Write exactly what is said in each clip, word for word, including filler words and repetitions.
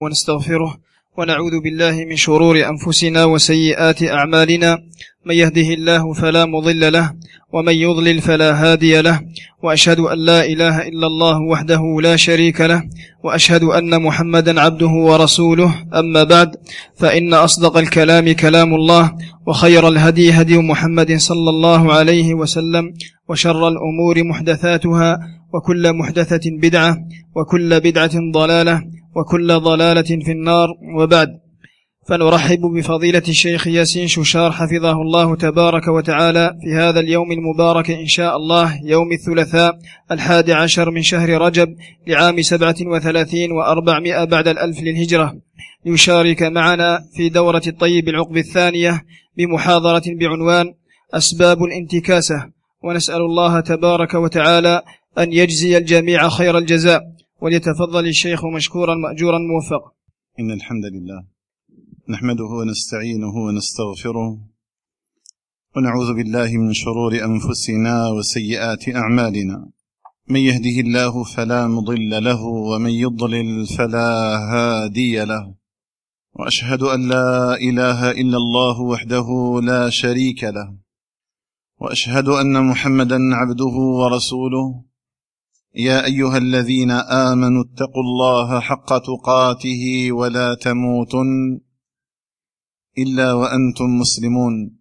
ونستغفره ونعوذ بالله من شرور أنفسنا وسيئات أعمالنا، من يهده الله فلا مضل له ومن يضلل فلا هادي له، وأشهد أن لا إله إلا الله وحده لا شريك له، وأشهد أن محمدا عبده ورسوله. أما بعد، فإن أصدق الكلام كلام الله، وخير الهدي هدي محمد صلى الله عليه وسلم، وشر الأمور محدثاتها، وكل محدثة بدعة، وكل بدعة ضلالة، وكل ضلالة في النار. وبعد، فنرحب بفضيلة الشيخ ياسين شوشار حفظه الله تبارك وتعالى في هذا اليوم المبارك إن شاء الله، يوم الثلاثاء الحادي عشر من شهر رجب لعام سبعة وثلاثين وأربعمائة بعد الألف للهجرة، ليشارك معنا في دورة الطيب العقب الثانية بمحاضرة بعنوان أسباب الانتكاسة، ونسأل الله تبارك وتعالى أن يجزي الجميع خير الجزاء، وليتفضل الشيخ مشكورا مأجورا موفقا. إن الحمد لله نحمده ونستعينه ونستغفره، ونعوذ بالله من شرور أنفسنا وسيئات أعمالنا، من يهده الله فلا مضل له ومن يضلل فلا هادي له، وأشهد أن لا إله إلا الله وحده لا شريك له، وأشهد أن محمدا عبده ورسوله. يا أيها الذين آمنوا اتقوا الله حق تقاته ولا تموتن إلا وأنتم مسلمون.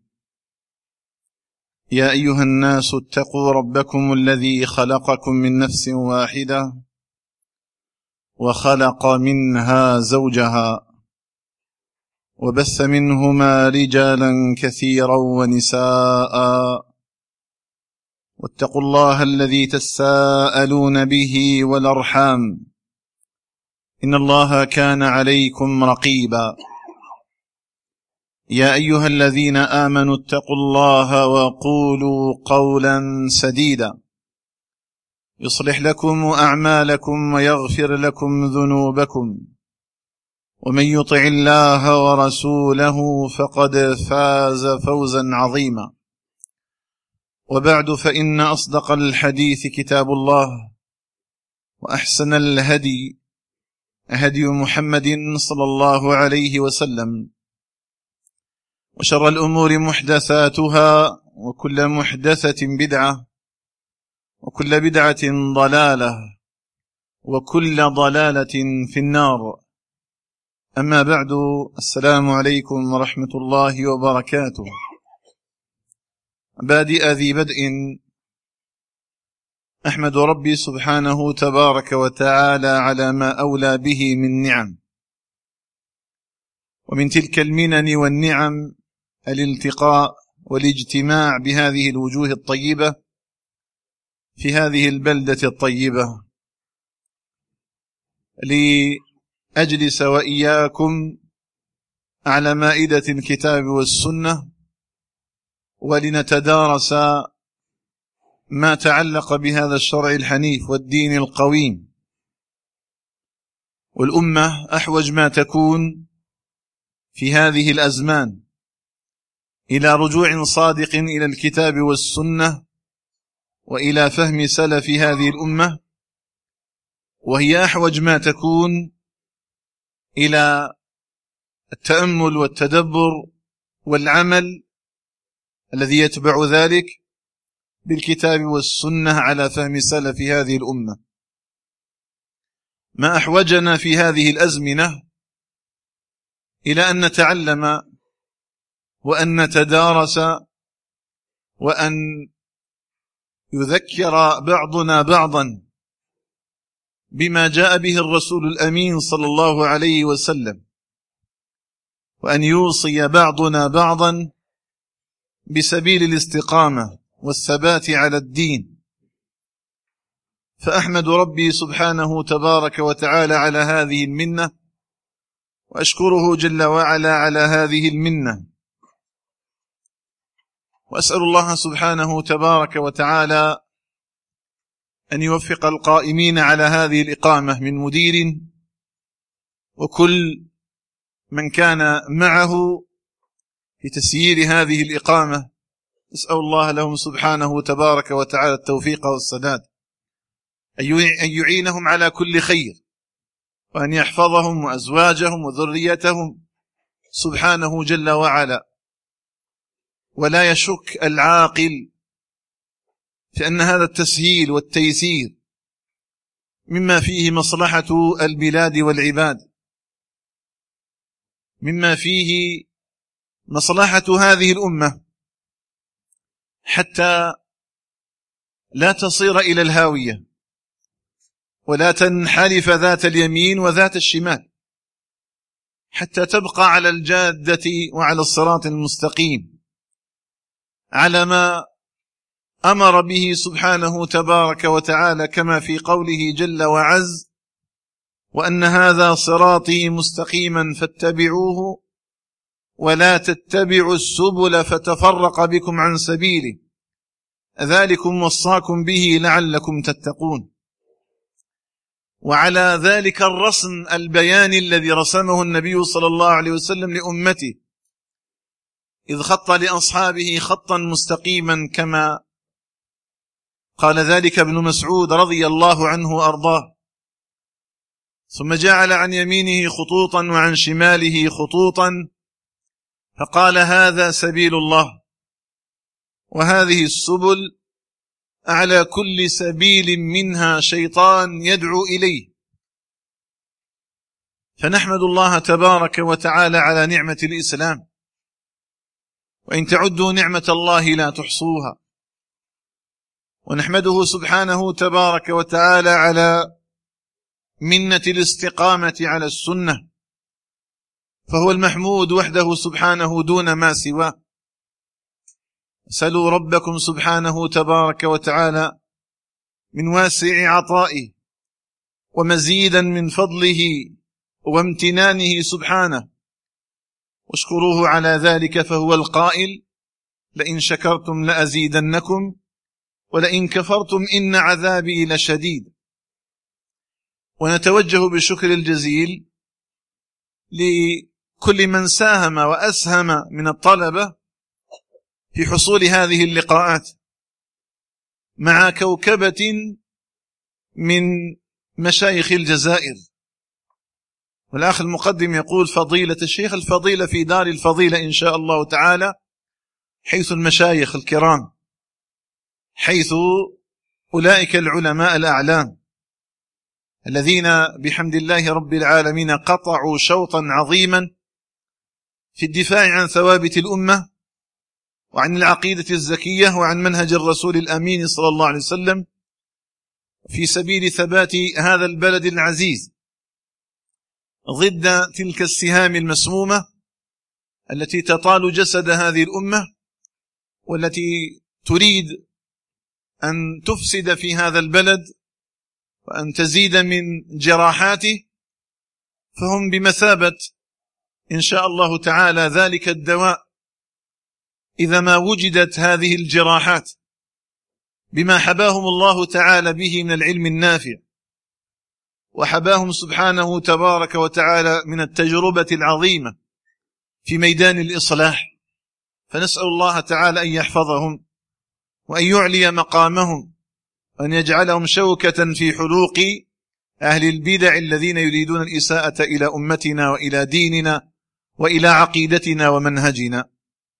يا أيها الناس اتقوا ربكم الذي خلقكم من نفس واحدة، وخلق منها زوجها، وبث منهما رجالا كثيرا ونساء، واتقوا الله الذي تساءلون به والأرحام، إن الله كان عليكم رقيبا. يا أيها الذين آمنوا اتقوا الله وقولوا قولا سديدا، يصلح لكم أعمالكم ويغفر لكم ذنوبكم، ومن يطع الله ورسوله فقد فاز فوزا عظيما. وبعد، فإن أصدق الحديث كتاب الله، وأحسن الهدي هدي محمد صلى الله عليه وسلم، وشر الأمور محدثاتها، وكل محدثة بدعة، وكل بدعة ضلالة، وكل ضلالة في النار. أما بعد، السلام عليكم ورحمة الله وبركاته. بادئ ذي بدء، أحمد ربي سبحانه تبارك وتعالى على ما أولى به من نعم، ومن تلك المنن والنعم الالتقاء والاجتماع بهذه الوجوه الطيبة في هذه البلدة الطيبة، لأجلس وإياكم على مائدة الكتاب والسنة، ولنتدارس ما تعلق بهذا الشرع الحنيف والدين القويم. والأمة أحوج ما تكون في هذه الأزمان إلى رجوع صادق إلى الكتاب والسنة، وإلى فهم سلف هذه الأمة، وهي أحوج ما تكون إلى التأمل والتدبر والعمل الذي يتبع ذلك بالكتاب والسنة على فهم سلف هذه الأمة. ما أحوجنا في هذه الأزمنة إلى أن نتعلم وأن نتدارس، وأن يذكر بعضنا بعضا بما جاء به الرسول الأمين صلى الله عليه وسلم، وأن يوصي بعضنا بعضا بسبيل الاستقامة والثبات على الدين. فأحمد ربي سبحانه تبارك وتعالى على هذه المنة، وأشكره جل وعلا على هذه المنة، وأسأل الله سبحانه تبارك وتعالى أن يوفق القائمين على هذه الإقامة من مدير وكل من كان معه في تسيير هذه الإقامة. أسأل الله لهم سبحانه تبارك وتعالى التوفيق والسداد، أن يعينهم على كل خير، وأن يحفظهم وأزواجهم وذريتهم سبحانه جل وعلا. ولا يشك العاقل في أن هذا التسهيل والتيسير مما فيه مصلحة البلاد والعباد، مما فيه مصلحة هذه الأمة، حتى لا تصير إلى الهاوية ولا تنحرف ذات اليمين وذات الشمال، حتى تبقى على الجادة وعلى الصراط المستقيم، على ما أمر به سبحانه تبارك وتعالى، كما في قوله جل وعز: وأن هذا صراطي مستقيما فاتبعوه ولا تتبعوا السبل فتفرق بكم عن سبيله ذلكم وصاكم به لعلكم تتقون. وعلى ذلك الرسم البياني الذي رسمه النبي صلى الله عليه وسلم لأمته، إذ خط لأصحابه خطا مستقيما، كما قال ذلك ابن مسعود رضي الله عنه وأرضاه، ثم جعل عن يمينه خطوطا وعن شماله خطوطا، فقال: هذا سبيل الله، وهذه السبل على كل سبيل منها شيطان يدعو إليه. فنحمد الله تبارك وتعالى على نعمة الإسلام، وإن تعدوا نعمة الله لا تحصوها. ونحمده سبحانه تبارك وتعالى على منة الاستقامة على السنة، فهو المحمود وحده سبحانه دون ما سواه. سلوا ربكم سبحانه تبارك وتعالى من واسع عطائه ومزيدا من فضله وامتنانه سبحانه، واشكروه على ذلك، فهو القائل: لئن شكرتم لأزيدنكم ولئن كفرتم إن عذابي لشديد. ونتوجه بالشكر الجزيل لكل من ساهم وأسهم من الطلبة في حصول هذه اللقاءات مع كوكبة من مشايخ الجزائر. والأخ المقدم يقول: فضيلة الشيخ، الفضيلة في دار الفضيلة إن شاء الله تعالى، حيث المشايخ الكرام، حيث أولئك العلماء الأعلام الذين بحمد الله رب العالمين قطعوا شوطا عظيما في الدفاع عن ثوابت الأمة وعن العقيدة الزكية وعن منهج الرسول الأمين صلى الله عليه وسلم، في سبيل ثبات هذا البلد العزيز ضد تلك السهام المسمومة التي تطال جسد هذه الأمة، والتي تريد أن تفسد في هذا البلد وأن تزيد من جراحاته. فهم بمثابة إن شاء الله تعالى ذلك الدواء إذا ما وجدت هذه الجراحات بما حباهم الله تعالى به من العلم النافع، وحباهم سبحانه تبارك وتعالى من التجربة العظيمة في ميدان الإصلاح. فنسأل الله تعالى أن يحفظهم وأن يعلي مقامهم وأن يجعلهم شوكة في حلوق أهل البدع الذين يريدون الإساءة إلى أمتنا وإلى ديننا وإلى عقيدتنا ومنهجنا.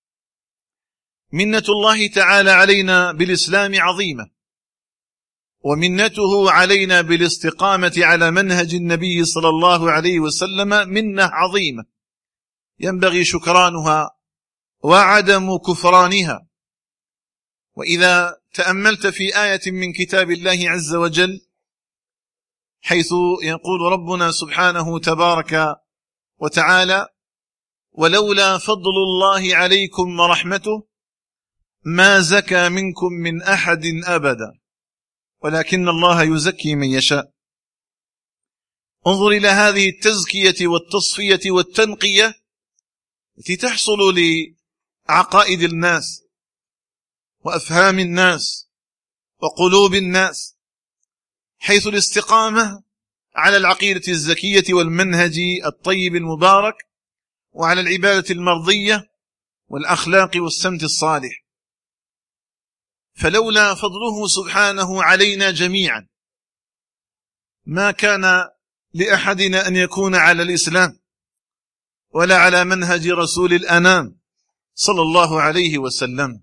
منة الله تعالى علينا بالإسلام عظيمة، ومنته علينا بالاستقامة على منهج النبي صلى الله عليه وسلم منة عظيمة ينبغي شكرانها وعدم كفرانها. وإذا تأملت في آية من كتاب الله عز وجل، حيث يقول ربنا سبحانه تبارك وتعالى: ولولا فضل الله عليكم ورحمته ما زكى منكم من أحد أبدا ولكن الله يزكي من يشاء. انظر إلى هذه التزكية والتصفية والتنقية التي تحصل لعقائد الناس وأفهام الناس وقلوب الناس، حيث الاستقامة على العقيدة الزكية والمنهج الطيب المبارك، وعلى العبادة المرضية والأخلاق والسمت الصالح. فلولا فضله سبحانه علينا جميعا ما كان لأحدنا أن يكون على الإسلام ولا على منهج رسول الأنام صلى الله عليه وسلم.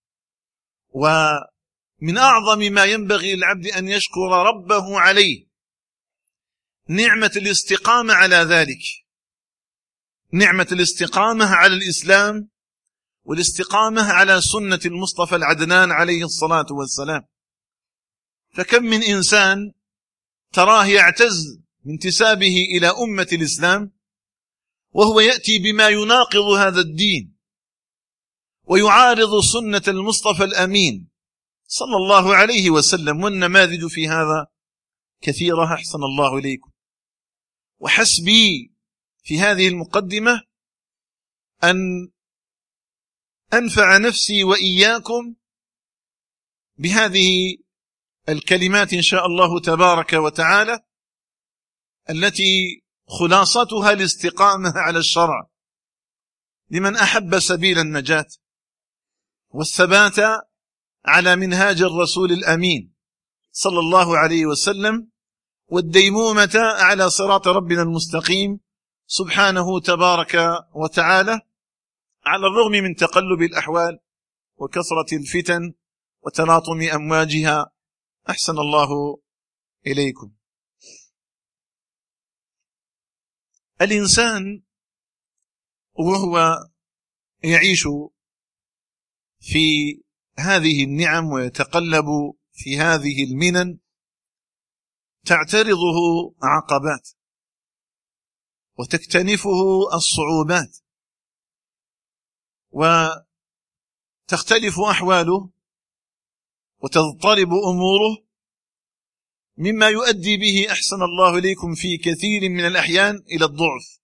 ومن أعظم ما ينبغي للعبد أن يشكر ربه عليه نعمة الاستقامة على ذلك، نعمة الاستقامة على الإسلام والاستقامة على سنة المصطفى العدنان عليه الصلاة والسلام. فكم من إنسان تراه يعتز من انتسابه إلى أمة الإسلام وهو يأتي بما يناقض هذا الدين ويعارض سنة المصطفى الأمين صلى الله عليه وسلم، والنماذج في هذا كثيرة أحسن الله إليكم. وحسبي في هذه المقدمة أن أنفع نفسي وإياكم بهذه الكلمات إن شاء الله تبارك وتعالى، التي خلاصتها الاستقامة على الشرع لمن أحب سبيل النجاة، والثبات على منهاج الرسول الأمين صلى الله عليه وسلم، والديمومة على صراط ربنا المستقيم سبحانه تبارك وتعالى، على الرغم من تقلب الأحوال وكثرة الفتن وتلاطم أمواجها أحسن الله إليكم. الإنسان وهو يعيش في هذه النعم ويتقلب في هذه المنن تعترضه عقبات وتكتنفه الصعوبات وتختلف أحواله وتضطرب أموره، مما يؤدي به أحسن الله إليكم في كثير من الأحيان إلى الضعف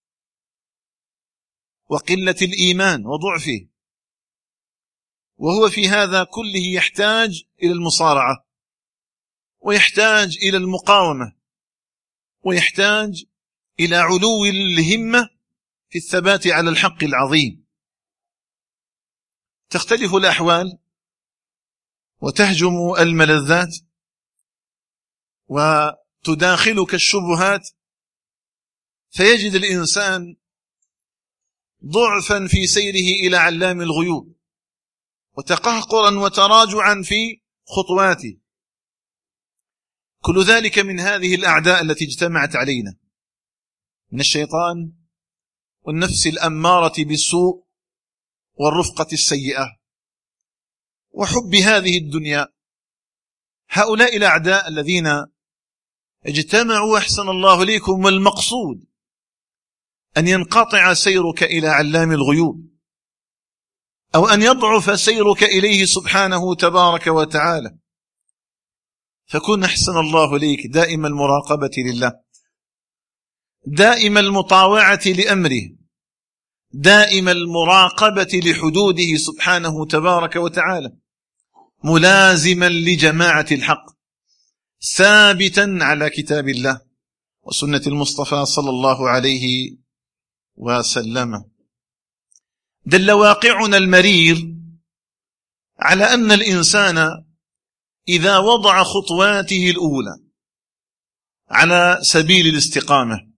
وقلة الإيمان وضعفه، وهو في هذا كله يحتاج إلى المصارعة ويحتاج إلى المقاومة ويحتاج إلى علو الهمة في الثبات على الحق العظيم. تختلف الأحوال وتهجم الملذات وتداخلك الشبهات، فيجد الإنسان ضعفا في سيره إلى علام الغيوب وتقهقرا وتراجعا في خطواته. كل ذلك من هذه الأعداء التي اجتمعت علينا من الشيطان والنفس الأمارة بالسوء والرفقة السيئة وحب هذه الدنيا. هؤلاء الأعداء الذين اجتمعوا أحسن الله إليكم، والمقصود أن ينقطع سيرك إلى علام الغيوب أو أن يضعف سيرك إليه سبحانه تبارك وتعالى. فكن أحسن الله إليك دائم المراقبة لله، دائم المطاوعة لأمره، دائم المراقبة لحدوده سبحانه تبارك وتعالى، ملازما لجماعة الحق، ثابتا على كتاب الله وسنة المصطفى صلى الله عليه وسلم. دل واقعنا المرير على أن الإنسان إذا وضع خطواته الأولى على سبيل الاستقامة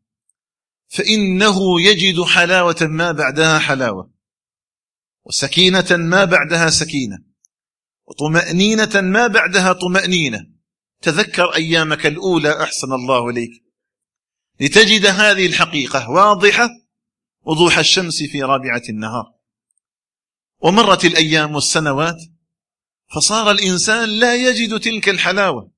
فإنه يجد حلاوة ما بعدها حلاوة، وسكينة ما بعدها سكينة، وطمأنينة ما بعدها طمأنينة. تذكر أيامك الأولى أحسن الله إليك لتجد هذه الحقيقة واضحة وضوح الشمس في رابعة النهار. ومرت الأيام والسنوات فصار الإنسان لا يجد تلك الحلاوة.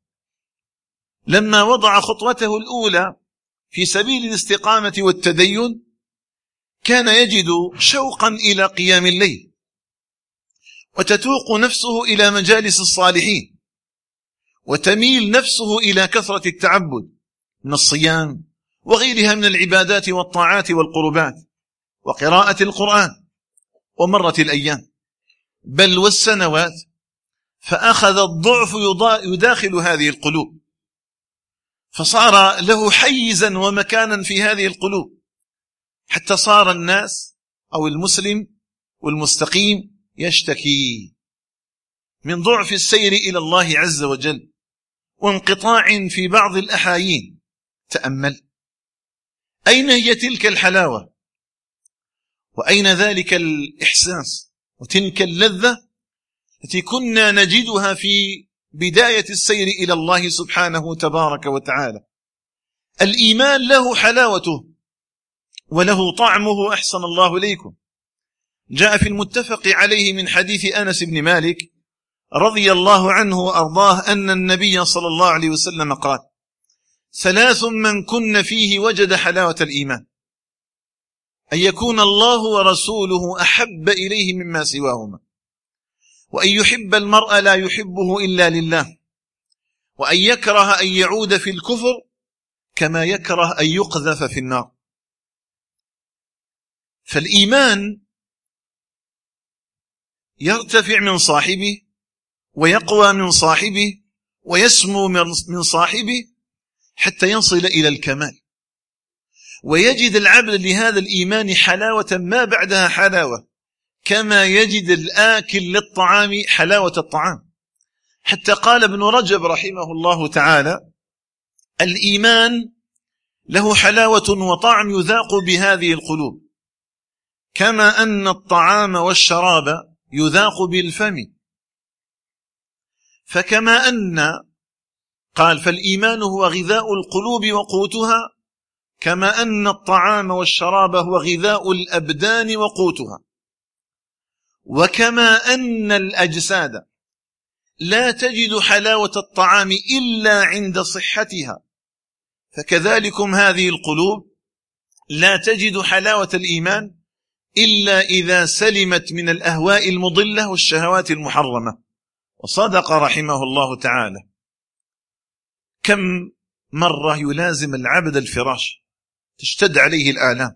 لما وضع خطوته الأولى في سبيل الاستقامة والتدين كان يجد شوقا إلى قيام الليل، وتتوق نفسه إلى مجالس الصالحين، وتميل نفسه إلى كثرة التعبد من الصيام وغيرها من العبادات والطاعات والقربات وقراءة القرآن. ومرت الأيام بل والسنوات فأخذ الضعف يداخل هذه القلوب، فصار له حيزا ومكانا في هذه القلوب، حتى صار الناس أو المسلم والمستقيم يشتكي من ضعف السير إلى الله عز وجل وانقطاع في بعض الأحايين. تأمل أين هي تلك الحلاوة؟ وأين ذلك الإحساس وتلك اللذة التي كنا نجدها في بداية السير إلى الله سبحانه تبارك وتعالى؟ الإيمان له حلاوته وله طعمه. أحسن الله إليكم. جاء في المتفق عليه من حديث أنس بن مالك رضي الله عنه وأرضاه أن النبي صلى الله عليه وسلم قال: ثلاث من كن فيه وجد حلاوة الإيمان: أن يكون الله ورسوله أحب إليه مما سواهما، وأن يحب المرء لا يحبه إلا لله، وأن يكره أن يعود في الكفر كما يكره أن يقذف في النار. فالإيمان يرتفع من صاحبه ويقوى من صاحبه ويسمو من صاحبه حتى يصل إلى الكمال، ويجد العبد لهذا الإيمان حلاوة ما بعدها حلاوة، كما يجد الآكل للطعام حلاوة الطعام. حتى قال ابن رجب رحمه الله تعالى: الإيمان له حلاوة وطعم يذاق بهذه القلوب، كما أن الطعام والشراب يذاق بالفم. فكما أن قال فالإيمان هو غذاء القلوب وقوتها، كما أن الطعام والشراب هو غذاء الأبدان وقوتها، وكما أن الأجساد لا تجد حلاوة الطعام إلا عند صحتها، فكذلكم هذه القلوب لا تجد حلاوة الإيمان إلا إذا سلمت من الأهواء المضلة والشهوات المحرمة. وصدق رحمه الله تعالى. كم مرة يلازم العبد الفراش، تشتد عليه الآلام،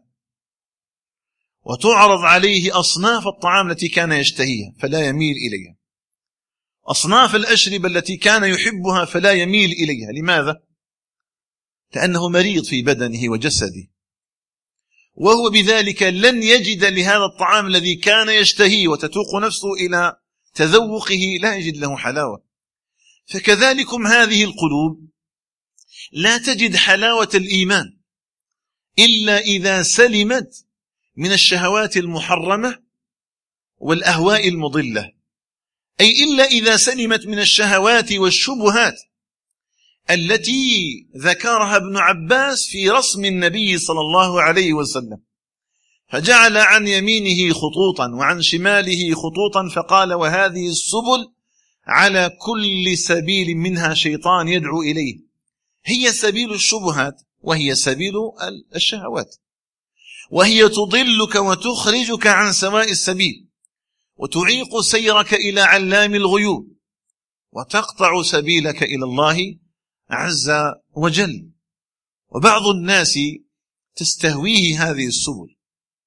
وتعرض عليه أصناف الطعام التي كان يشتهيها فلا يميل إليها، أصناف الأشربة التي كان يحبها فلا يميل إليها. لماذا؟ لأنه مريض في بدنه وجسده، وهو بذلك لن يجد لهذا الطعام الذي كان يشتهيه وتتوق نفسه إلى تذوقه، لا يجد له حلاوة. فكذلكم هذه القلوب لا تجد حلاوة الإيمان إلا إذا سلمت من الشهوات المحرمة والأهواء المضلة، أي إلا إذا سلمت من الشهوات والشبهات التي ذكرها ابن عباس في رسم النبي صلى الله عليه وسلم، فجعل عن يمينه خطوطا وعن شماله خطوطا، فقال: وهذه السبل على كل سبيل منها شيطان يدعو إليه. هي سبيل الشبهات وهي سبيل الشهوات، وهي تضلك وتخرجك عن سواء السبيل، وتعيق سيرك إلى علام الغيوب، وتقطع سبيلك إلى الله عز وجل. وبعض الناس تستهويه هذه السبل،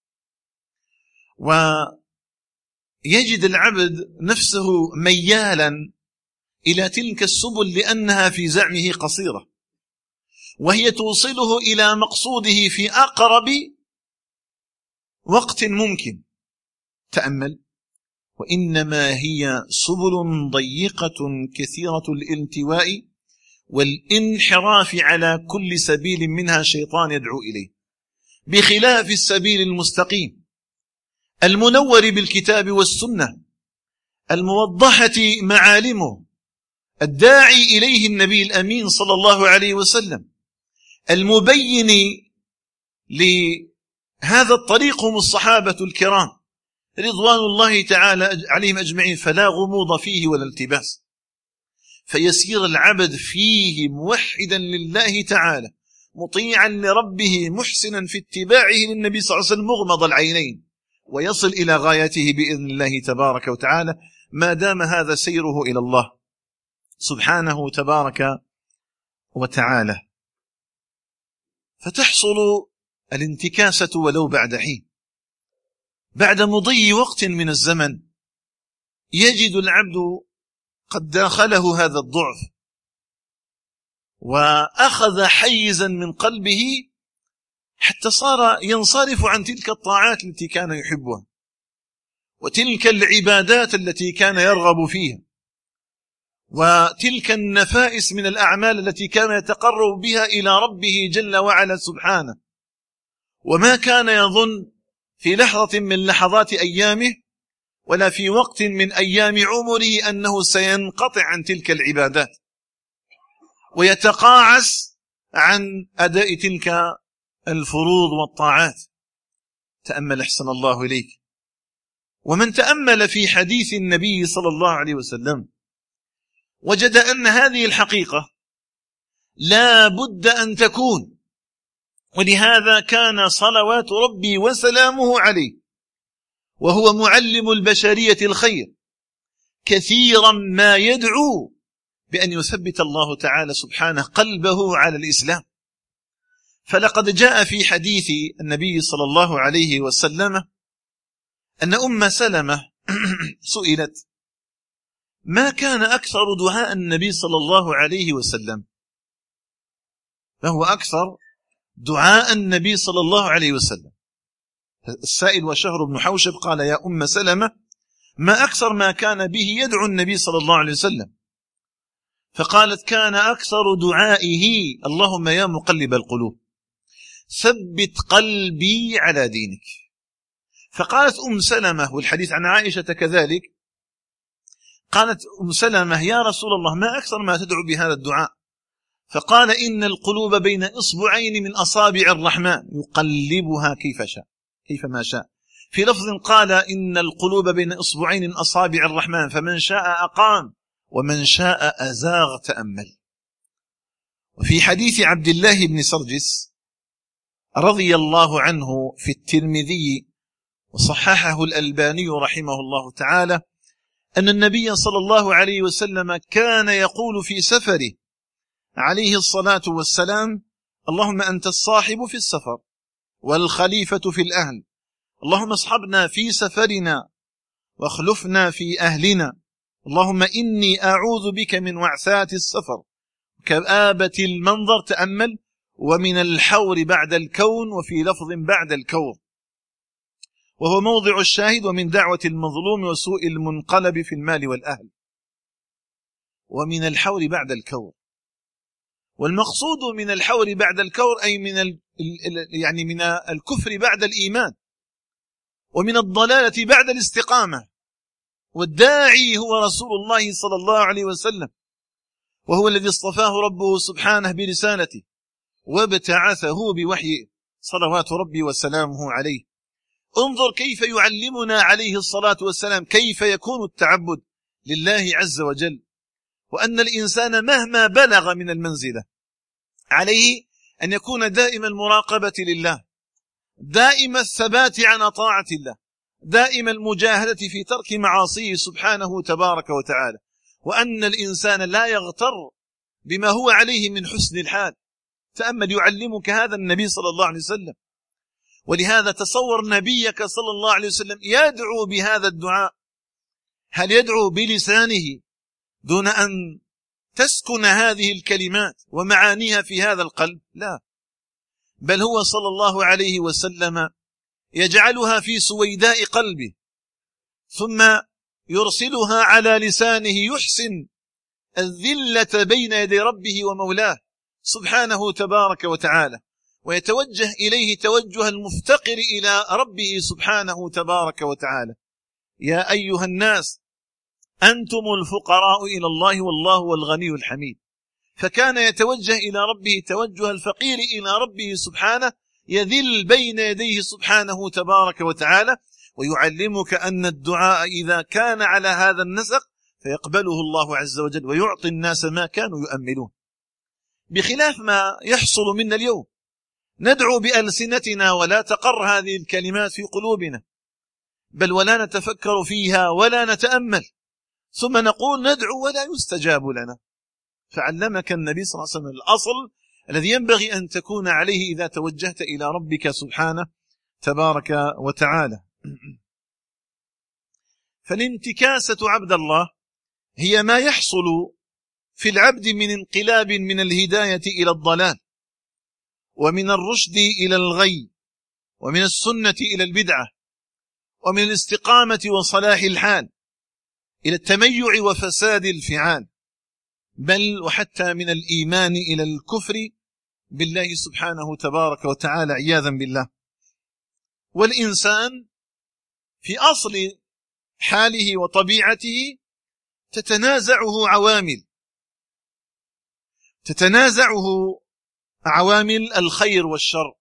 ويجد العبد نفسه ميالا إلى تلك السبل لأنها في زعمه قصيرة، وهي توصله إلى مقصوده في أقرب وقت ممكن. تأمل: وإنما هي سبل ضيقة كثيرة الالتواء والانحراف، على كل سبيل منها شيطان يدعو إليه، بخلاف السبيل المستقيم المنور بالكتاب والسنة الموضحة معالمه، الداعي إليه النبي الأمين صلى الله عليه وسلم، المبين لهذا الطريق هم الصحابة الكرام رضوان الله تعالى عليهم أجمعين، فلا غموض فيه ولا التباس، فيسير العبد فيه موحدا لله تعالى، مطيعا لربه، محسنا في اتباعه للنبي صلى الله عليه وسلم، مغمض العينين، ويصل إلى غايته بإذن الله تبارك وتعالى، ما دام هذا سيره إلى الله سبحانه تبارك وتعالى. فتحصل الانتكاسة ولو بعد حين، بعد مضي وقت من الزمن يجد العبد قد داخله هذا الضعف، وأخذ حيزا من قلبه حتى صار ينصرف عن تلك الطاعات التي كان يحبها، وتلك العبادات التي كان يرغب فيها، وتلك النفائس من الأعمال التي كان يتقرب بها إلى ربه جل وعلا سبحانه. وما كان يظن في لحظة من لحظات أيامه ولا في وقت من أيام عمره أنه سينقطع عن تلك العبادات ويتقاعس عن أداء تلك الفروض والطاعات. تأمل أحسن الله إليك. ومن تأمل في حديث النبي صلى الله عليه وسلم وجد أن هذه الحقيقة لا بد أن تكون، ولهذا كان صلوات ربي وسلامه عليه وهو معلم البشرية الخير كثيرا ما يدعو بأن يثبت الله تعالى سبحانه قلبه على الإسلام. فلقد جاء في حديث النبي صلى الله عليه وسلم أن أم سلمة سئلت ما كان أكثر دعاء النبي صلى الله عليه وسلم، ما هو أكثر دعاء النبي صلى الله عليه وسلم؟ السائل وشهر بن حوشب قال يا أم سلمة ما أكثر ما كان به يدعو النبي صلى الله عليه وسلم؟ فقالت كان أكثر دعائه اللهم يا مقلب القلوب ثبت قلبي على دينك. فقالت أم سلمة، والحديث عن عائشة كذلك، قالت أم سلمة يا رسول الله ما أكثر ما تدعو بهذا الدعاء؟ فقال إن القلوب بين إصبعين من أصابع الرحمن يقلبها كيف شاء كيف ما شاء. في لفظ قال إن القلوب بين إصبعين من أصابع الرحمن فمن شاء أقام ومن شاء أزاغ. تأمل. وفي حديث عبد الله بن سرجس رضي الله عنه في الترمذي وصححه الألباني رحمه الله تعالى أن النبي صلى الله عليه وسلم كان يقول في سفره عليه الصلاة والسلام اللهم أنت الصاحب في السفر والخليفة في الأهل، اللهم اصحبنا في سفرنا واخلفنا في أهلنا، اللهم إني أعوذ بك من وعثات السفر كآبة المنظر. تأمل. ومن الحور بعد الكون، وفي لفظ بعد الكور، وهو موضع الشاهد، ومن دعوة المظلوم وسوء المنقلب في المال والأهل. ومن الحور بعد الكور، والمقصود من الحور بعد الكور أي من ال... يعني من الكفر بعد الإيمان، ومن الضلالة بعد الاستقامة. والداعي هو رسول الله صلى الله عليه وسلم، وهو الذي اصطفاه ربه سبحانه برسالته وابتعثه بوحيه صلوات ربي وسلامه عليه. انظر كيف يعلمنا عليه الصلاة والسلام كيف يكون التعبد لله عز وجل، وأن الإنسان مهما بلغ من المنزلة عليه أن يكون دائم المراقبة لله، دائم الثبات عن طاعة الله، دائم المجاهدة في ترك معاصيه سبحانه تبارك وتعالى، وأن الإنسان لا يغتر بما هو عليه من حسن الحال. تأمل يعلمك هذا النبي صلى الله عليه وسلم. ولهذا تصور نبيك صلى الله عليه وسلم يدعو بهذا الدعاء، هل يدعو بلسانه دون أن تسكن هذه الكلمات ومعانيها في هذا القلب؟ لا، بل هو صلى الله عليه وسلم يجعلها في سويداء قلبه ثم يرسلها على لسانه يحسن الذلة بين يدي ربه ومولاه سبحانه تبارك وتعالى، ويتوجه إليه توجه المفتقر إلى ربه سبحانه تبارك وتعالى. يا أيها الناس أنتم الفقراء إلى الله والله هو الغني الحميد. فكان يتوجه إلى ربه توجه الفقير إلى ربه سبحانه، يذل بين يديه سبحانه تبارك وتعالى، ويعلمك أن الدعاء إذا كان على هذا النسق فيقبله الله عز وجل ويعطي الناس ما كانوا يؤملون، بخلاف ما يحصل منا اليوم. ندعو بألسنتنا ولا تقر هذه الكلمات في قلوبنا، بل ولا نتفكر فيها ولا نتأمل، ثم نقول ندعو ولا يستجاب لنا. فعلمك النبي صلى الله عليه وسلم الأصل الذي ينبغي أن تكون عليه إذا توجهت إلى ربك سبحانه تبارك وتعالى. فالانتكاسة عبد الله هي ما يحصل في العبد من انقلاب من الهداية إلى الضلال، ومن الرشد إلى الغي، ومن السنة إلى البدعة، ومن الاستقامة وصلاح الحال إلى التميع وفساد الفعال، بل وحتى من الإيمان إلى الكفر بالله سبحانه تبارك وتعالى عياذا بالله. والإنسان في أصل حاله وطبيعته تتنازعه عوامل تتنازعه عوامل الخير والشر،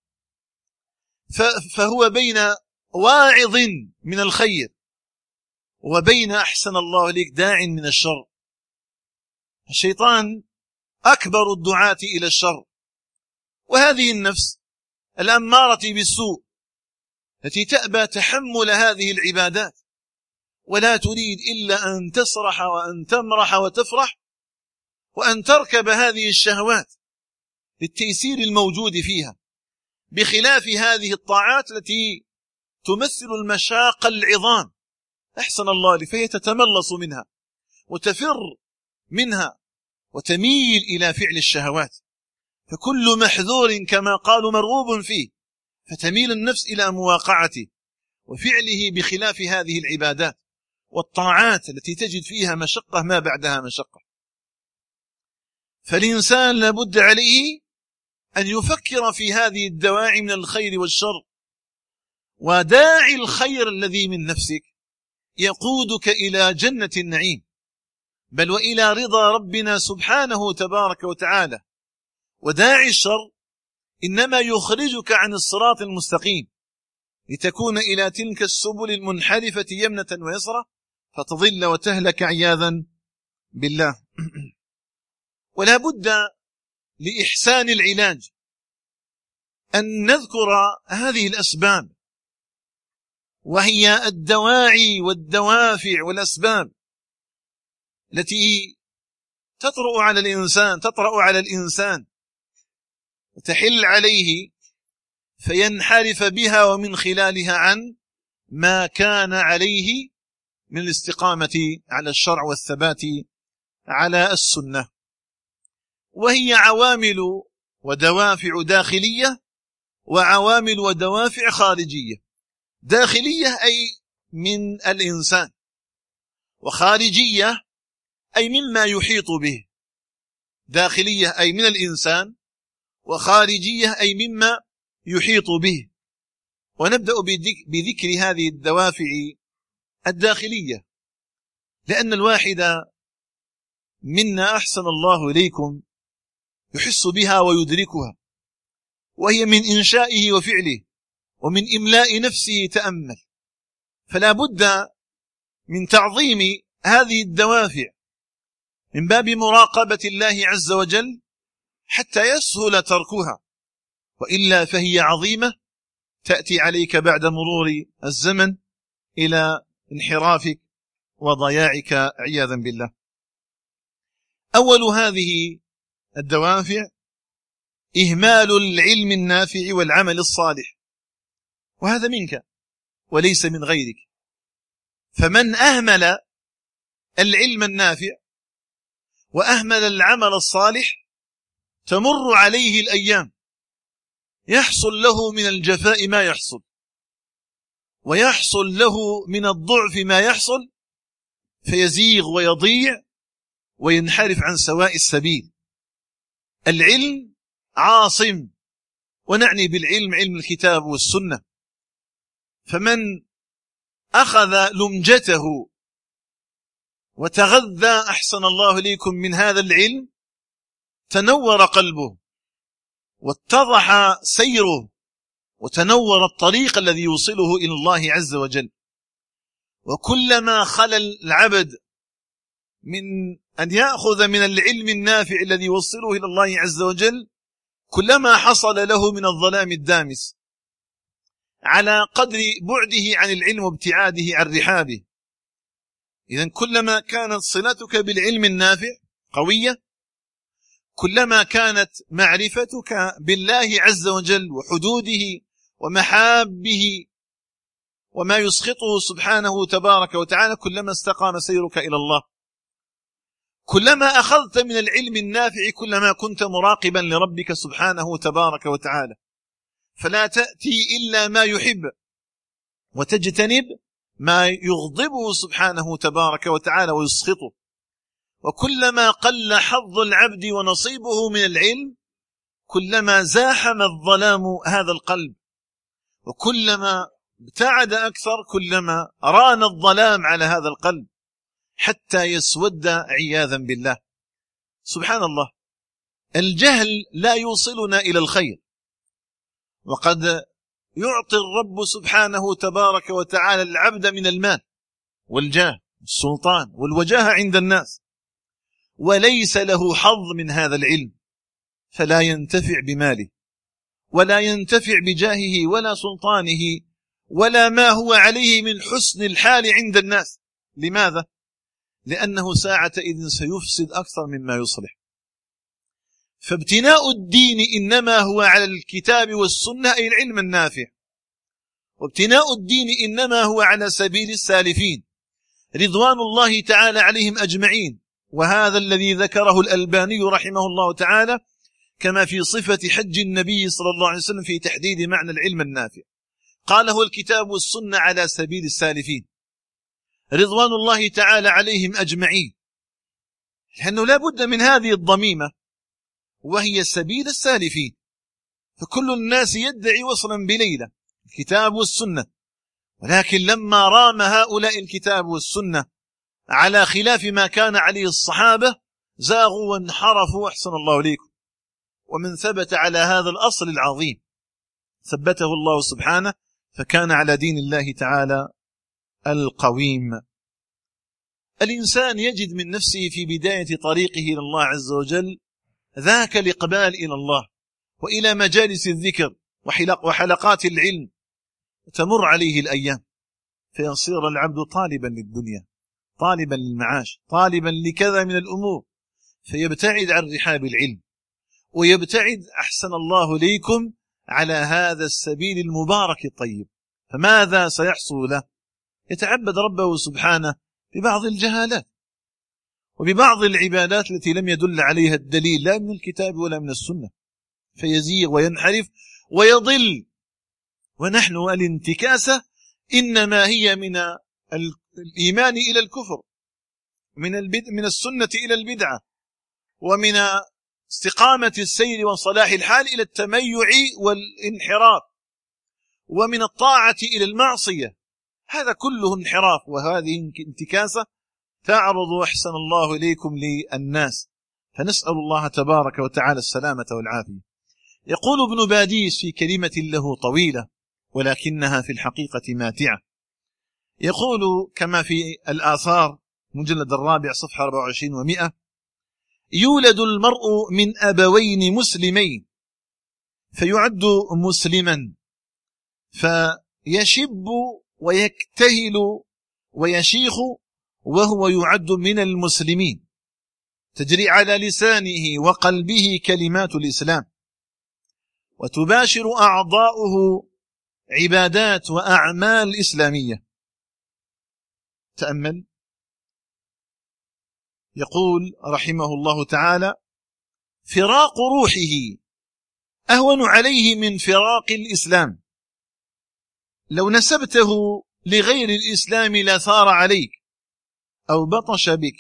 فهو بين واعظ من الخير وبين أحسن الله إليك داع من الشر. الشيطان أكبر الدعاة إلى الشر، وهذه النفس الأمارة بالسوء التي تأبى تحمل هذه العبادات ولا تريد إلا أن تسرح وأن تمرح وتفرح وأن تركب هذه الشهوات للتيسير الموجود فيها، بخلاف هذه الطاعات التي تمثل المشاق العظام أحسن الله لي، فهي تتملص منها وتفر منها وتميل إلى فعل الشهوات، فكل محذور كما قالوا مرغوب فيه، فتميل النفس إلى مواقعته وفعله، بخلاف هذه العبادات والطاعات التي تجد فيها مشقة ما بعدها مشقة. فالإنسان لابد عليه أن يفكر في هذه الدواعي من الخير والشر، وداعي الخير الذي من نفسك يقودك إلى جنة النعيم، بل وإلى رضا ربنا سبحانه تبارك وتعالى، وداعي الشر إنما يخرجك عن الصراط المستقيم لتكون إلى تلك السبل المنحرفة يمنة ويسرى فتضل وتهلك عياذا بالله. ولا بد لإحسان العلاج أن نذكر هذه الأسباب، وهي الدواعي والدوافع والأسباب التي تطرأ على الإنسان تطرأ على الإنسان وتحل عليه فينحرف بها ومن خلالها عن ما كان عليه من الاستقامة على الشرع والثبات على السنة. وهي عوامل ودوافع داخلية وعوامل ودوافع خارجية. داخلية أي من الإنسان، وخارجية أي مما يحيط به. داخلية أي من الإنسان، وخارجية أي مما يحيط به. ونبدأ بذكر هذه الدوافع الداخلية، لأن الواحد منا أحسن الله إليكم يحس بها ويدركها، وهي من إنشائه وفعله ومن إملاء نفسه تأمل. فلا بد من تعظيم هذه الدوافع من باب مراقبة الله عز وجل حتى يسهل تركها، وإلا فهي عظيمة تأتي عليك بعد مرور الزمن إلى انحرافك وضياعك عياذا بالله. أول هذه الدوافع إهمال العلم النافع والعمل الصالح، وهذا منك وليس من غيرك. فمن أهمل العلم النافع وأهمل العمل الصالح تمر عليه الأيام، يحصل له من الجفاء ما يحصل، ويحصل له من الضعف ما يحصل، فيزيغ ويضيع وينحرف عن سواء السبيل. العلم عاصم، ونعني بالعلم علم الكتاب والسنة. فمن أخذ لمجته وتغذى أحسن الله إليكم من هذا العلم تنور قلبه واتضح سيره وتنور الطريق الذي يوصله إلى الله عز وجل. وكلما خلى العبد من أن يأخذ من العلم النافع الذي يوصله إلى الله عز وجل كلما حصل له من الظلام الدامس على قدر بعده عن العلم وابتعاده عن رحابه. إذن كلما كانت صلتك بالعلم النافع قوية كلما كانت معرفتك بالله عز وجل وحدوده ومحابه وما يسخطه سبحانه تبارك وتعالى كلما استقام سيرك إلى الله. كلما أخذت من العلم النافع كلما كنت مراقبا لربك سبحانه تبارك وتعالى، فلا تأتي إلا ما يحب وتجتنب ما يغضبه سبحانه تبارك وتعالى ويسخطه. وكلما قل حظ العبد ونصيبه من العلم كلما زاحم الظلام هذا القلب، وكلما ابتعد أكثر كلما ران الظلام على هذا القلب حتى يسود عياذا بالله. سبحان الله، الجهل لا يوصلنا إلى الخير، وقد يعطي الرب سبحانه تبارك وتعالى العبد من المال والجاه والسلطان والوجاهة عند الناس، وليس له حظ من هذا العلم، فلا ينتفع بماله ولا ينتفع بجاهه ولا سلطانه ولا ما هو عليه من حسن الحال عند الناس. لماذا؟ لأنه ساعة إذن سيفسد أكثر مما يصلح. فابتناء الدين إنما هو على الكتاب والسنة، أي العلم النافع، وابتناء الدين إنما هو على سبيل السالفين رضوان الله تعالى عليهم أجمعين. وهذا الذي ذكره الألباني رحمه الله تعالى كما في صفة حج النبي صلى الله عليه وسلم في تحديد معنى العلم النافع، قال هو الكتاب والسنة على سبيل السالفين رضوان الله تعالى عليهم أجمعين، لأنه لا بد من هذه الضميمة وهي سبيل السالفين. فكل الناس يدعي وصلا بليلة الكتاب والسنة، ولكن لما رام هؤلاء الكتاب والسنة على خلاف ما كان عليه الصحابة زاغوا وانحرفوا، أحسن الله إليكم. ومن ثبت على هذا الأصل العظيم ثبته الله سبحانه فكان على دين الله تعالى القويم. الإنسان يجد من نفسه في بداية طريقه إلى الله عز وجل ذاك الإقبال إلى الله وإلى مجالس الذكر وحلق وحلقات العلم، تمر عليه الأيام فيصير العبد طالبا للدنيا، طالبا للمعاش، طالبا لكذا من الأمور، فيبتعد عن رحاب العلم ويبتعد أحسن الله ليكم على هذا السبيل المبارك الطيب. فماذا سيحصل له؟ يتعبد ربه سبحانه ببعض الجهالات وببعض العبادات التي لم يدل عليها الدليل لا من الكتاب ولا من السنة، فيزيغ وينحرف ويضل. ونحن الانتكاسة إنما هي من الإيمان إلى الكفر، من البدع من السنة إلى البدعة، ومن استقامة السير وصلاح الحال إلى التميع والانحراف، ومن الطاعة إلى المعصية. هذا كله انحراف، وهذه انتكاسة تعرض أحسن الله إليكم للناس، فنسأل الله تبارك وتعالى السلامة والعافية. يقول ابن باديس في كلمة له طويلة ولكنها في الحقيقة ماتعة، يقول كما في الآثار مجلد الرابع صفحة أربعة وعشرين ومئة: يولد المرء من أبوين مسلمين فيعد مسلما، فيشب ويكتهل ويشيخ وهو يعد من المسلمين، تجري على لسانه وقلبه كلمات الإسلام، وتباشر أعضاؤه عبادات وأعمال إسلامية. تأمل، يقول رحمه الله تعالى: فراق روحه أهون عليه من فراق الإسلام، لو نسبته لغير الإسلام لثار عليك أو بطش بك،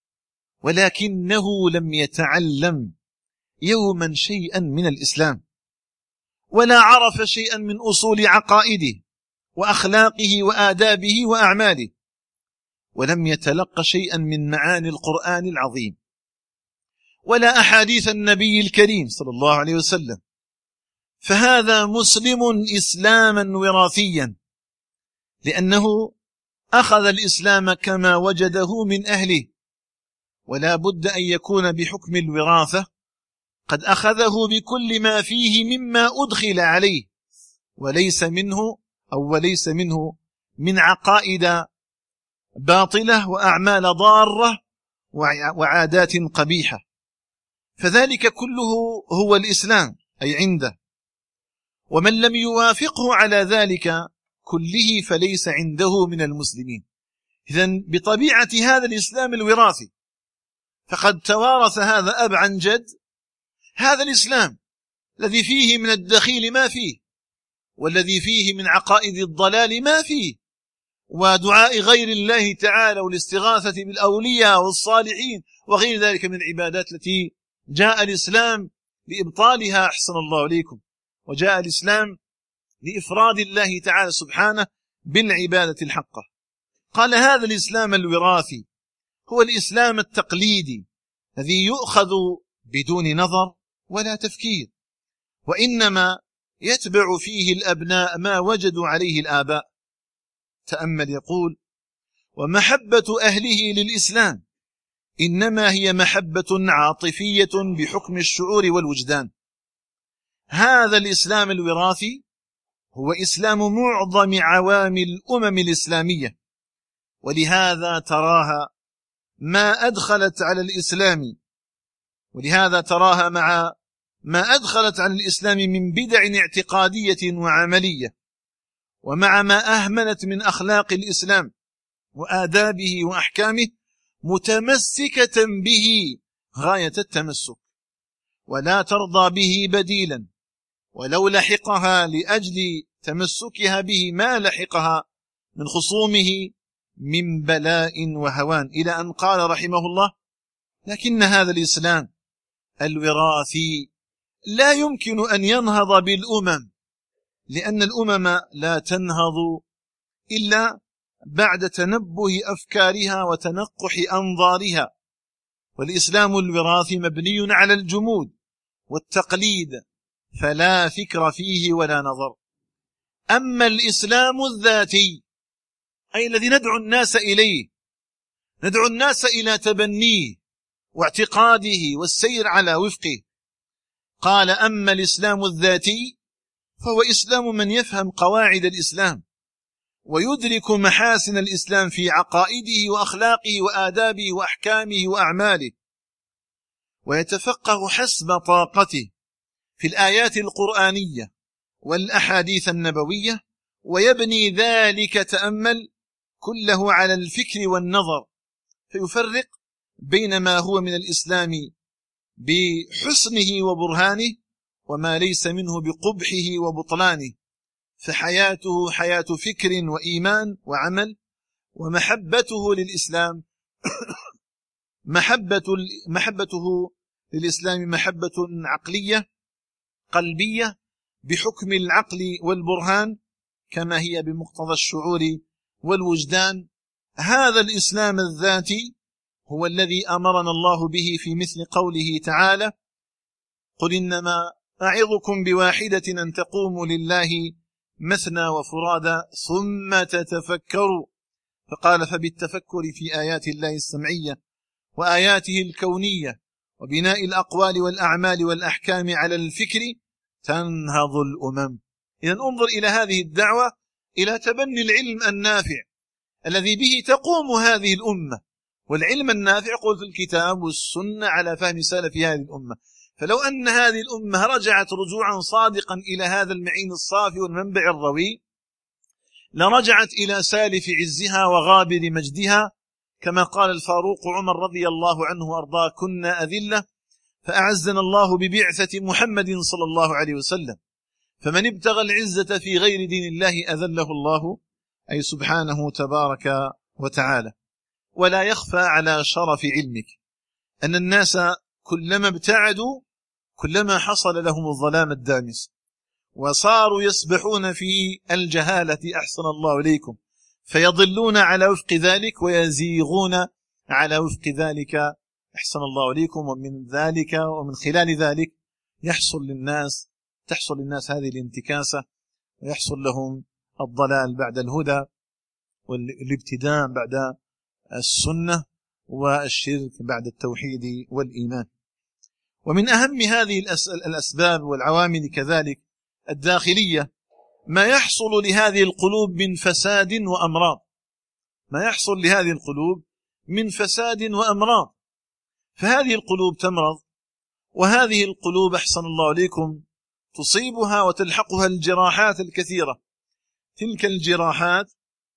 ولكنه لم يتعلم يوما شيئا من الإسلام، ولا عرف شيئا من أصول عقائده وأخلاقه وآدابه وأعماله، ولم يتلق شيئا من معاني القرآن العظيم ولا أحاديث النبي الكريم صلى الله عليه وسلم، فهذا مسلم إسلاما وراثيا، لأنه أخذ الإسلام كما وجده من أهله، ولا بد أن يكون بحكم الوراثة قد أخذه بكل ما فيه مما أدخل عليه، وليس منه أو وليس منه من عقائد باطلة وأعمال ضارة وعادات قبيحة، فذلك كله هو الإسلام أي عنده. ومن لم يوافقه على ذلك كله فليس عنده من المسلمين. إذن بطبيعة هذا الإسلام الوراثي فقد توارث هذا أب عن جد هذا الإسلام الذي فيه من الدخيل ما فيه، والذي فيه من عقائد الضلال ما فيه، ودعاء غير الله تعالى والاستغاثة بالأولياء والصالحين وغير ذلك من العبادات التي جاء الإسلام لإبطالها أحسن الله عليكم، وجاء الإسلام لإفراد الله تعالى سبحانه بالعبادة الحقة. قال هذا الإسلام الوراثي هو الإسلام التقليدي الذي يؤخذ بدون نظر ولا تفكير، وإنما يتبع فيه الأبناء ما وجدوا عليه الآباء. تأمل يقول: ومحبة أهله للإسلام إنما هي محبة عاطفية بحكم الشعور والوجدان. هذا الإسلام الوراثي هو إسلام معظم عوام الأمم الإسلامية، ولهذا تراها ما أدخلت على الإسلام ولهذا تراها مع ما أدخلت على الإسلام من بدع اعتقادية وعملية، ومع ما أهملت من أخلاق الإسلام وآدابه وأحكامه، متمسكة به غاية التمسك، ولا ترضى به بديلا، ولو لحقها لأجل تمسكها به ما لحقها من خصومه من بلاء وهوان، إلى أن قال رحمه الله: لكن هذا الإسلام الوراثي لا يمكن أن ينهض بالأمم، لأن الأمم لا تنهض إلا بعد تنبه أفكارها وتنقح أنظارها، والإسلام الوراثي مبني على الجمود والتقليد، فلا فكر فيه ولا نظر. أما الإسلام الذاتي، أي الذي ندعو الناس إليه، ندعو الناس إلى تبنيه واعتقاده والسير على وفقه، قال: أما الإسلام الذاتي فهو إسلام من يفهم قواعد الإسلام ويدرك محاسن الإسلام في عقائده وأخلاقه وآدابه وأحكامه وأعماله، ويتفقه حسب طاقته في الآيات القرآنية والأحاديث النبوية، ويبني ذلك تأمل كله على الفكر والنظر، فيفرق بين ما هو من الإسلام بحسنه وبرهانه وما ليس منه بقبحه وبطلانه، فحياته حياة فكر وإيمان وعمل. ومحبته للإسلام محبة محبته للإسلام محبة عقلية قلبية بحكم العقل والبرهان، كما هي بمقتضى الشعور والوجدان. هذا الإسلام الذاتي هو الذي أمرنا الله به في مثل قوله تعالى: قل إنما أعظكم بواحدة أن تقوموا لله مثنى وفرادا ثم تتفكروا. فقال: فبالتفكر في آيات الله السمعية وآياته الكونية وبناء الأقوال والأعمال والأحكام على الفكر تنهض الأمم. إذن انظر إلى هذه الدعوة إلى تبني العلم النافع الذي به تقوم هذه الأمة، والعلم النافع قل في الكتاب والسنة على فهم سلف هذه الأمة. فلو أن هذه الأمة رجعت رجوعا صادقا إلى هذا المعين الصافي والمنبع الروي، لرجعت إلى سالف عزها وغابر مجدها، كما قال الفاروق عمر رضي الله عنه وأرضاه: كنا أذلة فأعزنا الله ببعثة محمد صلى الله عليه وسلم، فمن ابتغى العزة في غير دين الله أذله الله، أي سبحانه تبارك وتعالى. ولا يخفى على شرف علمك أن الناس كلما ابتعدوا كلما حصل لهم الظلام الدامس، وصاروا يسبحون في الجهالة أحسن الله إليكم، فيضلون على وفق ذلك ويزيغون على وفق ذلك أحسن الله إليكم. ومن ذلك ومن خلال ذلك يحصل للناس تحصل للناس هذه الانتكاسة، ويحصل لهم الضلال بعد الهدى والابتداء بعد السنة والشرك بعد التوحيد والإيمان. ومن أهم هذه الأسباب والعوامل كذلك الداخلية ما يحصل لهذه القلوب من فساد وأمراض ما يحصل لهذه القلوب من فساد وأمراض فهذه القلوب تمرض، وهذه القلوب أحسن الله عليكم تصيبها وتلحقها الجراحات الكثيرة، تلك الجراحات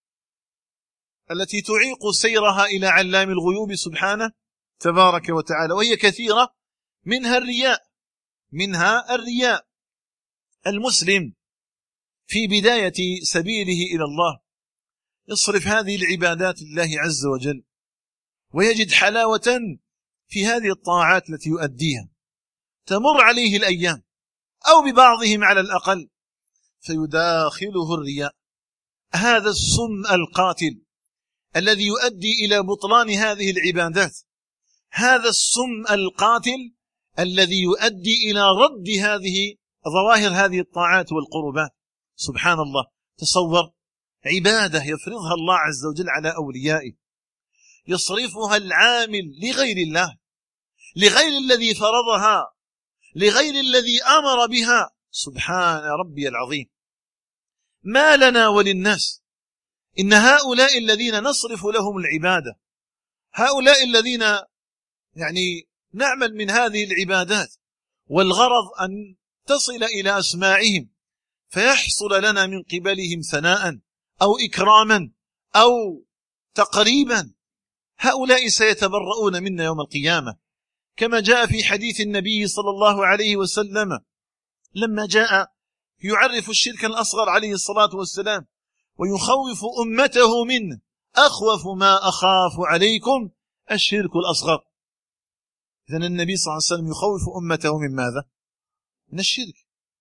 التي تعيق سيرها إلى علام الغيوب سبحانه تبارك وتعالى، وهي كثيرة، منها الرياء منها الرياء المسلم في بداية سبيله إلى الله يصرف هذه العبادات لله عز وجل، ويجد حلاوة في هذه الطاعات التي يؤديها، تمر عليه الأيام أو ببعضهم على الأقل، فيداخله الرياء. هذا السم القاتل الذي يؤدي إلى بطلان هذه العبادات، هذا السم القاتل الذي يؤدي إلى رد هذه ظواهر هذه الطاعات والقربات. سبحان الله، تصور عبادة يفرضها الله عز وجل على أوليائه، يصرفها العامل لغير الله، لغير الذي فرضها، لغير الذي أمر بها. سبحان ربي العظيم. ما لنا وللناس إن هؤلاء الذين نصرف لهم العبادة، هؤلاء الذين يعني نعمل من هذه العبادات والغرض أن تصل إلى أسماعهم فيحصل لنا من قبلهم ثناء أو إكراما أو تقريبا، هؤلاء سيتبرؤون منا يوم القيامة، كما جاء في حديث النبي صلى الله عليه وسلم لما جاء يعرف الشرك الأصغر عليه الصلاة والسلام ويخوف أمته منه: أخوف ما أخاف عليكم الشرك الأصغر. إذن النبي صلى الله عليه وسلم يخوف أمته من ماذا؟ من الشرك.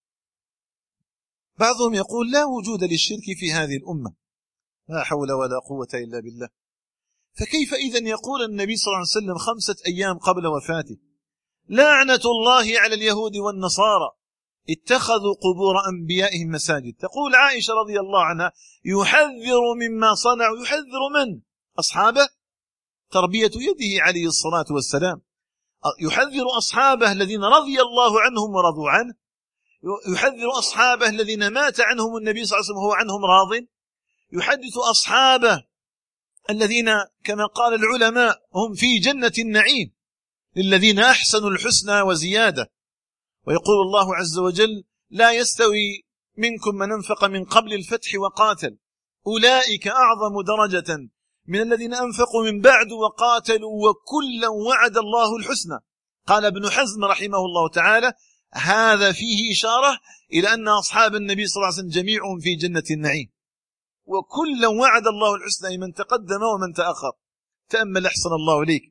بعضهم يقول لا وجود للشرك في هذه الأمة، لا حول ولا قوة إلا بالله. فكيف إذن يقول النبي صلى الله عليه وسلم خمسة أيام قبل وفاته: لعنة الله على اليهود والنصارى اتخذوا قبور أنبيائهم مساجد؟ تقول عائشة رضي الله عنها: يحذر مما صنعوا. يحذر من؟ أصحابه، تربية يده عليه الصلاة والسلام. يحذر أصحابه الذين رضي الله عنهم ورضوا عنه، يحذر أصحابه الذين مات عنهم النبي صلى الله عليه وسلم وهو عنهم راض، يحدث أصحابه الذين كما قال العلماء هم في جنة النعيم للذين أحسنوا الحسنى وزيادة. ويقول الله عز وجل: لا يستوي منكم من انفق من قبل الفتح وقاتل أولئك أعظم درجة من الذين أنفقوا من بعد وقاتلوا وكلا وعد الله الحسنى. قال ابن حزم رحمه الله تعالى: هذا فيه إشارة إلى أن أصحاب النبي صلى الله عليه وسلم جميعهم في جنة النعيم، وكلا وعد الله الحسنى من تقدم ومن تأخر. تأمل أحسن الله إليك.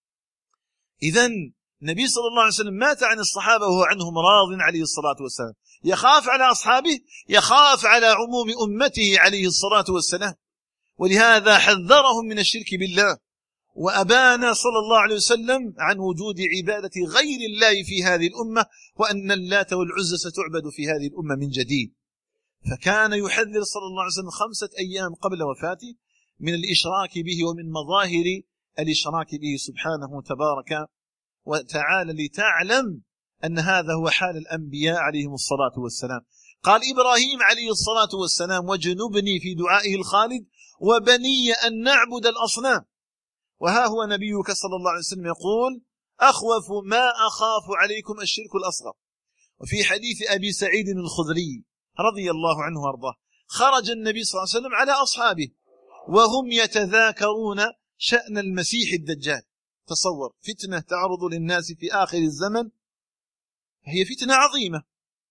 إذن النبي صلى الله عليه وسلم مات عن الصحابة وهو عنهم راض عليه الصلاة والسلام، يخاف على أصحابه، يخاف على عموم أمته عليه الصلاة والسلام، ولهذا حذرهم من الشرك بالله، وأبان صلى الله عليه وسلم عن وجود عبادة غير الله في هذه الأمة، وأن اللات والعزى ستعبد في هذه الأمة من جديد. فكان يحذر صلى الله عليه وسلم خمسة أيام قبل وفاته من الإشراك به ومن مظاهر الإشراك به سبحانه تبارك وتعالى، لتعلم أن هذا هو حال الأنبياء عليهم الصلاة والسلام. قال إبراهيم عليه الصلاة والسلام: وجنبني في دعائه الخالد وبني أن نعبد الأصنام. وها هو نبيك صلى الله عليه وسلم يقول: أخوف ما أخاف عليكم الشرك الأصغر. وفي حديث أبي سعيد الخدري رضي الله عنه وارضاه: خرج النبي صلى الله عليه وسلم على أصحابه وهم يتذاكرون شأن المسيح الدجال. تصور فتنة تعرض للناس في آخر الزمن، هي فتنة عظيمة،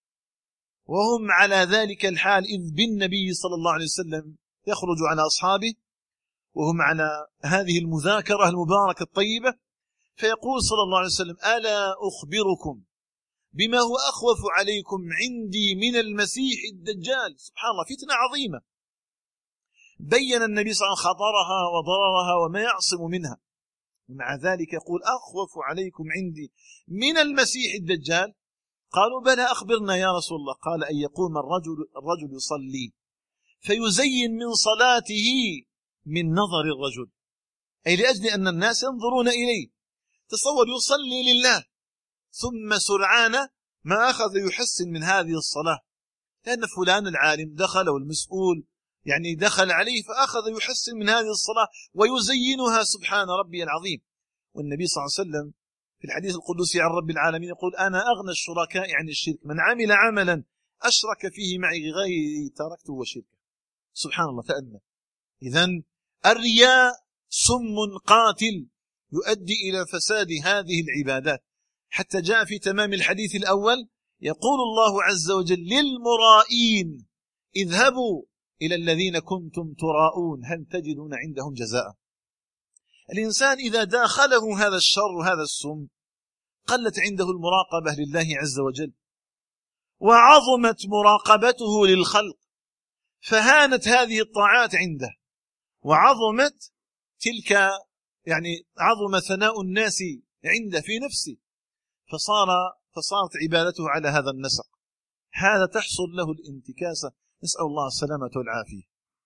وهم على ذلك الحال إذ بالنبي صلى الله عليه وسلم يخرج على أصحابه وهم على هذه المذاكرة المباركة الطيبة، فيقول صلى الله عليه وسلم: ألا أخبركم بما هو أخوف عليكم عندي من المسيح الدجال؟ سبحان الله، فتنة عظيمة. بين النبي صلى الله عليه وسلم خطرها وضررها وما يعصم منها، ومع ذلك يقول: أخوف عليكم عندي من المسيح الدجال. قالوا: بلى أخبرنا يا رسول الله. قال: أن يقوم الرجل, الرجل يصلي فيزين من صلاته من نظر الرجل، أي لأجل أن الناس ينظرون إليه. تصور يصلي لله ثم سرعان ما أخذ يحسن من هذه الصلاة، لأن فلان العالم دخل والمسؤول يعني دخل عليه فأخذ يحسن من هذه الصلاة ويزينها. سبحان ربي العظيم. والنبي صلى الله عليه وسلم في الحديث القدسي عن رب العالمين يقول: أنا أغنى الشركاء عن الشرك، من عمل عملا أشرك فيه معي غيري تركته وشركه. سبحان الله، تأمل. إذن الرياء سم قاتل يؤدي إلى فساد هذه العبادات، حتى جاء في تمام الحديث الأول يقول الله عز وجل للمرائين: اذهبوا إلى الذين كنتم تراءون هل تجدون عندهم جزاء. الإنسان إذا داخله هذا الشر وهذا السم قلت عنده المراقبة لله عز وجل، وعظمت مراقبته للخلق، فهانت هذه الطاعات عنده، وعظمت تلك يعني عظم ثناء الناس عنده في نفسه، فصار فصارت عبادته على هذا النسق. هذا تحصل له الانتكاسة، نسأل الله السلامة والعافية.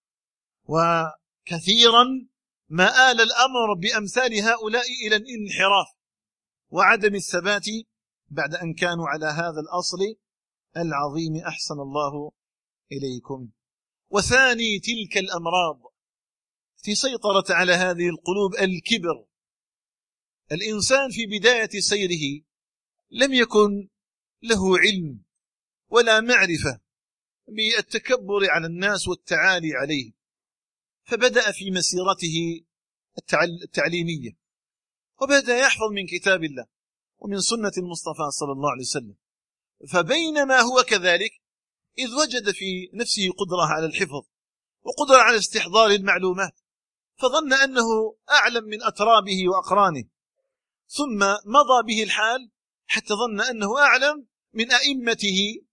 وكثيرا ما آل الأمر بأمثال هؤلاء إلى الانحراف وعدم الثبات بعد أن كانوا على هذا الأصل العظيم. أحسن الله إليكم. وثاني تلك الأمراض التي سيطرت على هذه القلوب الكبر. الإنسان في بداية سيره لم يكن له علم ولا معرفة بالتكبر على الناس والتعالي عليه، فبدأ في مسيرته التعليمية وبدأ يحفظ من كتاب الله ومن سنة المصطفى صلى الله عليه وسلم. فبينما هو كذلك إذ وجد في نفسه قدرة على الحفظ وقدرة على استحضار المعلومات، فظن أنه أعلم من أترابه وأقرانه، ثم مضى به الحال حتى ظن أنه أعلم من أئمته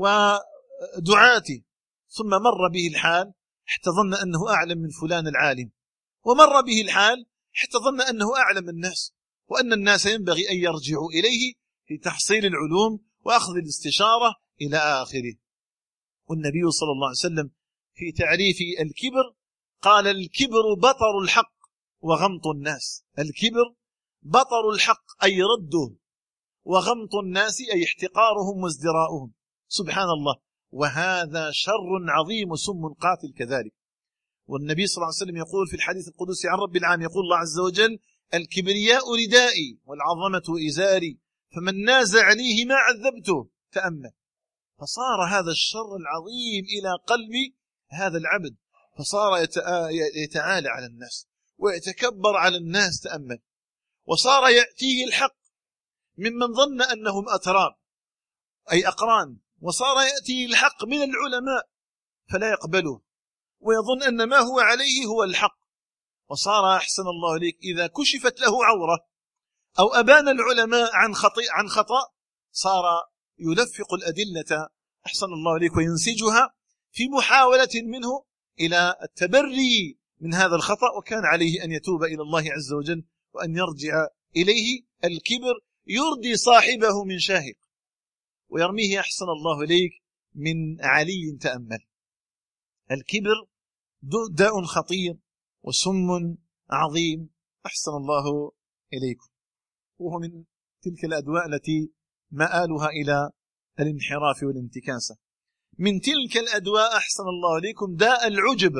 ودعاته، ثم مر به الحال حتى ظن أنه أعلم من فلان العالم، ومر به الحال حتى ظن أنه أعلم الناس، وأن الناس ينبغي أن يرجعوا إليه في تحصيل العلوم وأخذ الاستشارة إلى آخره. والنبي صلى الله عليه وسلم في تعريف الكبر قال: الكبر بطر الحق وغمط الناس. الكبر بطر الحق أي رده، وغمط الناس أي احتقارهم وازدراؤهم. سبحان الله، وهذا شر عظيم وسم قاتل كذلك. والنبي صلى الله عليه وسلم يقول في الحديث القدسي عن رب العالمين، يقول الله عز وجل: الكبرياء ردائي والعظمة إزاري فمن نازع عليه ما عذبته. تأمل، فصار هذا الشر العظيم إلى قلب هذا العبد، فصار يتعالى على الناس ويتكبر على الناس. تأمل، وصار يأتيه الحق ممن ظن أنهم أتراب أي أقران، وصار يأتيه الحق من العلماء فلا يقبله ويظن أن ما هو عليه هو الحق. وصار أحسن الله إليك إذا كشفت له عورة أو أبان العلماء عن خطأ عن خطأ صار يلفق الأدلة أحسن الله إليك وينسجها في محاولة منه إلى التبري من هذا الخطأ، وكان عليه أن يتوب إلى الله عز وجل وأن يرجع إليه. الكبر يردي صاحبه من شاهق ويرميه أحسن الله إليك من علي. تأمل، الكبر داء خطير وسم عظيم. أحسن الله إليكم، وهو من تلك الأدواء التي مآلها إلى الانحراف والانتكاسة. من تلك الأدواء أحسن الله إليكم داء العجب.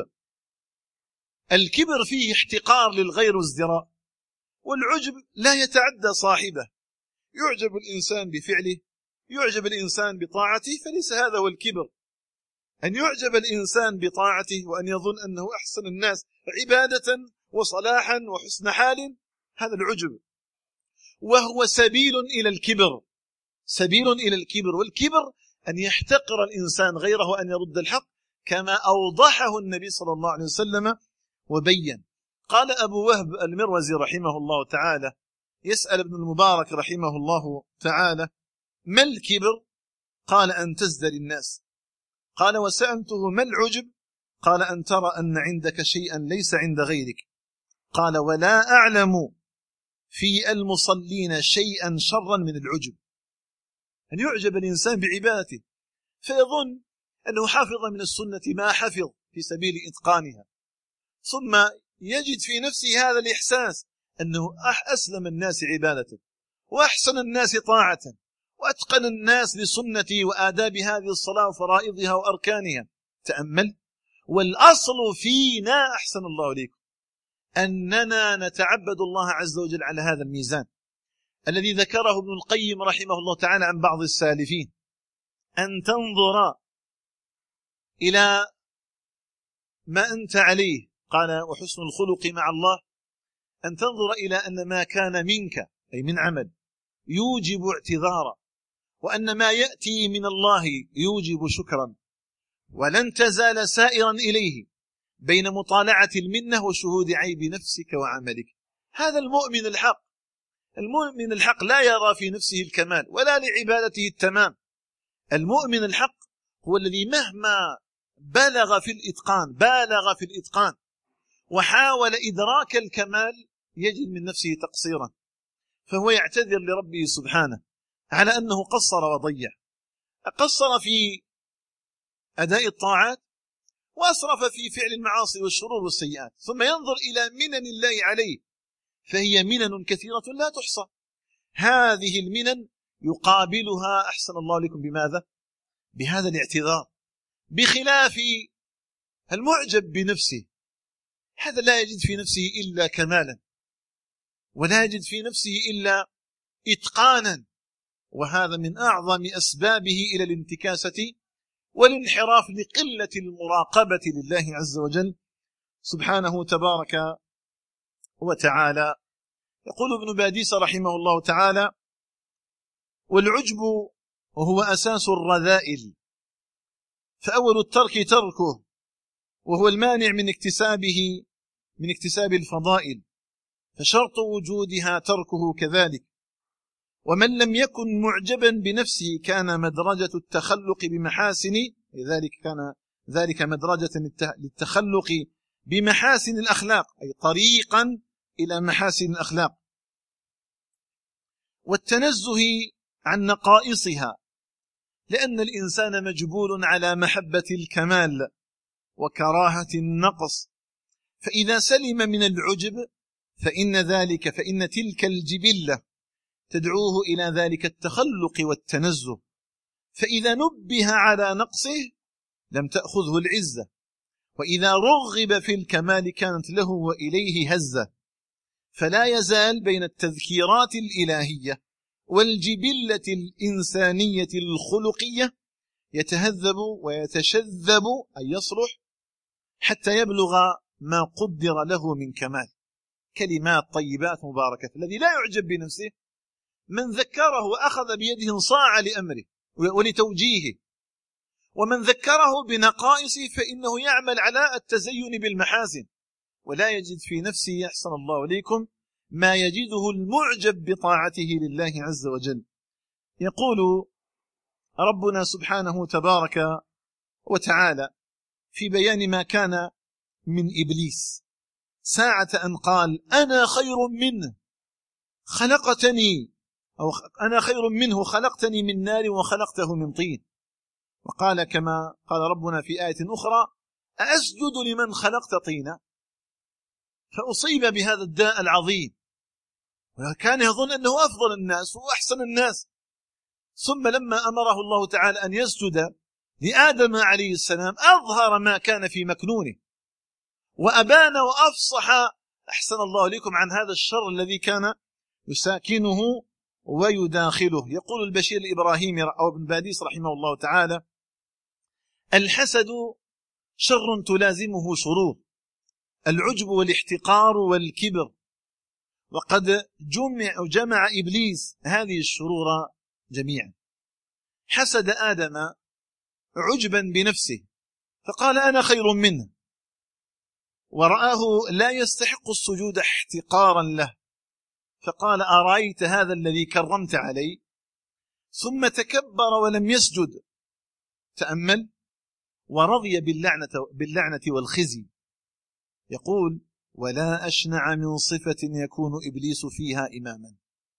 الكبر فيه احتقار للغير وازدراء، والعجب لا يتعدى صاحبه. يعجب الإنسان بفعله، يعجب الإنسان بطاعته، فليس هذا هو الكبر. أن يعجب الإنسان بطاعته وأن يظن أنه أحسن الناس عبادة وصلاحا وحسن حال، هذا العجب، وهو سبيل إلى الكبر، سبيل إلى الكبر. والكبر أن يحتقر الإنسان غيره وأن يرد الحق، كما أوضحه النبي صلى الله عليه وسلم وبين. قال أبو وهب المروزي رحمه الله تعالى يسأل ابن المبارك رحمه الله تعالى: ما الكبر؟ قال: أن تزدري الناس. قال: وسألته: ما العجب؟ قال: أن ترى أن عندك شيئا ليس عند غيرك. قال: ولا أعلم في المصلين شيئا شرا من العجب. أن يعجب الإنسان بعبادته فيظن أنه حافظ من السنة ما حفظ في سبيل إتقانها، ثم يجد في نفسه هذا الإحساس أنه أسلم الناس عبادة وأحسن الناس طاعة وأتقن الناس لسنة وآداب هذه الصلاة وفرائضها وأركانها. تأمل، والأصل فينا أحسن الله إليكم أننا نتعبد الله عز وجل على هذا الميزان الذي ذكره ابن القيم رحمه الله تعالى عن بعض السالفين: أن تنظر إلى ما أنت عليه، قال: وحسن الخلق مع الله أن تنظر إلى أن ما كان منك أي من عمل يوجب اعتذارا، وأن ما يأتي من الله يوجب شكرا، ولن تزال سائرا إليه بين مطالعة المنة وشهود عيب نفسك وعملك. هذا المؤمن الحق. المؤمن الحق لا يرى في نفسه الكمال ولا لعبادته التمام، المؤمن الحق هو الذي مهما بلغ في الإتقان بالغ في الإتقان وحاول إدراك الكمال يجد من نفسه تقصيرا، فهو يعتذر لربه سبحانه على أنه قصر وضيع، قصر في أداء الطاعات وأسرف في فعل المعاصي والشرور والسيئات، ثم ينظر إلى منن الله عليه فهي منن كثيرة لا تحصى. هذه المنن يقابلها أحسن الله لكم بماذا؟ بهذا الاعتذار، بخلاف المعجب بنفسه، هذا لا يجد في نفسه إلا كمالا ولا يجد في نفسه إلا إتقانا، وهذا من أعظم أسبابه إلى الانتكاسة والانحراف لقلة المراقبة لله عز وجل سبحانه تبارك وتعالى. يقول ابن باديس رحمه الله تعالى: والعجب وهو أساس الرذائل، فأول الترك تركه، وهو المانع من اكتسابه من اكتساب الفضائل، فشرط وجودها تركه كذلك. ومن لم يكن معجبا بنفسه كان مدرجة التخلق بمحاسن لذلك كان ذلك مدرجة للتخلق بمحاسن الأخلاق، أي طريقا إلى محاسن الأخلاق والتنزه عن نقائصها، لأن الإنسان مجبول على محبة الكمال وكراهة النقص، فإذا سلم من العجب فإن ذلك فإن تلك الجبلة تدعوه إلى ذلك التخلق والتنزه، فإذا نبه على نقصه لم تأخذه العزة، وإذا رغب في الكمال كانت له وإليه هزة، فلا يزال بين التذكيرات الإلهية والجبلة الإنسانية الخلقية يتهذب ويتشذب أن يصلح حتى يبلغ ما قدر له من كمال. كلمات طيبات مباركة. الذي لا يعجب بنفسه من ذكره وأخذ بيده انصاع لأمره ولتوجيهه، ومن ذكره بنقائصه فإنه يعمل على التزين بالمحاسن، ولا يجد في نفسه أحسن الله عليكم ما يجده المعجب بطاعته لله عز وجل. يقول ربنا سبحانه تبارك وتعالى في بيان ما كان من إبليس ساعة أن قال: أنا خير منه خلقتني أو أنا خير منه خلقتني من نار وخلقته من طين. وقال كما قال ربنا في آية أخرى: أأسجد لمن خلقت طينا. فأصيب بهذا الداء العظيم، وكان يظن أنه أفضل الناس وأحسن الناس، ثم لما أمره الله تعالى أن يسجد لآدم عليه السلام أظهر ما كان في مكنونه وأبان وأفصح أحسن الله لكم عن هذا الشر الذي كان يساكنه ويداخله. يقول البشير الإبراهيمي أو ابن باديس رحمه الله تعالى: الحسد شر تلازمه شرور، العجب والاحتقار والكبر، وقد جمع, جمع إبليس هذه الشرور جميعا. حسد آدم عجبا بنفسه فقال: أنا خير منه، ورآه لا يستحق السجود احتقارا له فقال: أرأيت هذا الذي كرمت عليه؟ ثم تكبر ولم يسجد. تأمل: ورضي باللعنة, باللعنة والخزي. يقول: ولا أشنع من صفة يكون إبليس فيها إماما.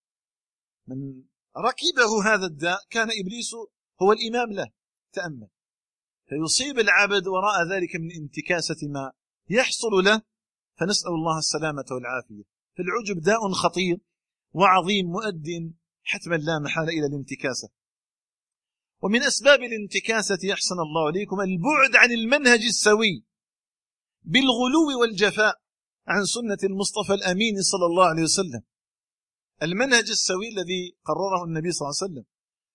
من ركبه هذا الداء كان إبليس هو الإمام له. تأمل، فيصيب العبد وراء ذلك من انتكاسة ما يحصل له، فنسأل الله السلامة والعافية. فالعجب داء خطير وعظيم مؤد حتما لا محال إلى الانتكاسة. ومن أسباب الانتكاسة يحسن الله عليكم البعد عن المنهج السوي بالغلو والجفاء عن سنة المصطفى الأمين صلى الله عليه وسلم. المنهج السوي الذي قرره النبي صلى الله عليه وسلم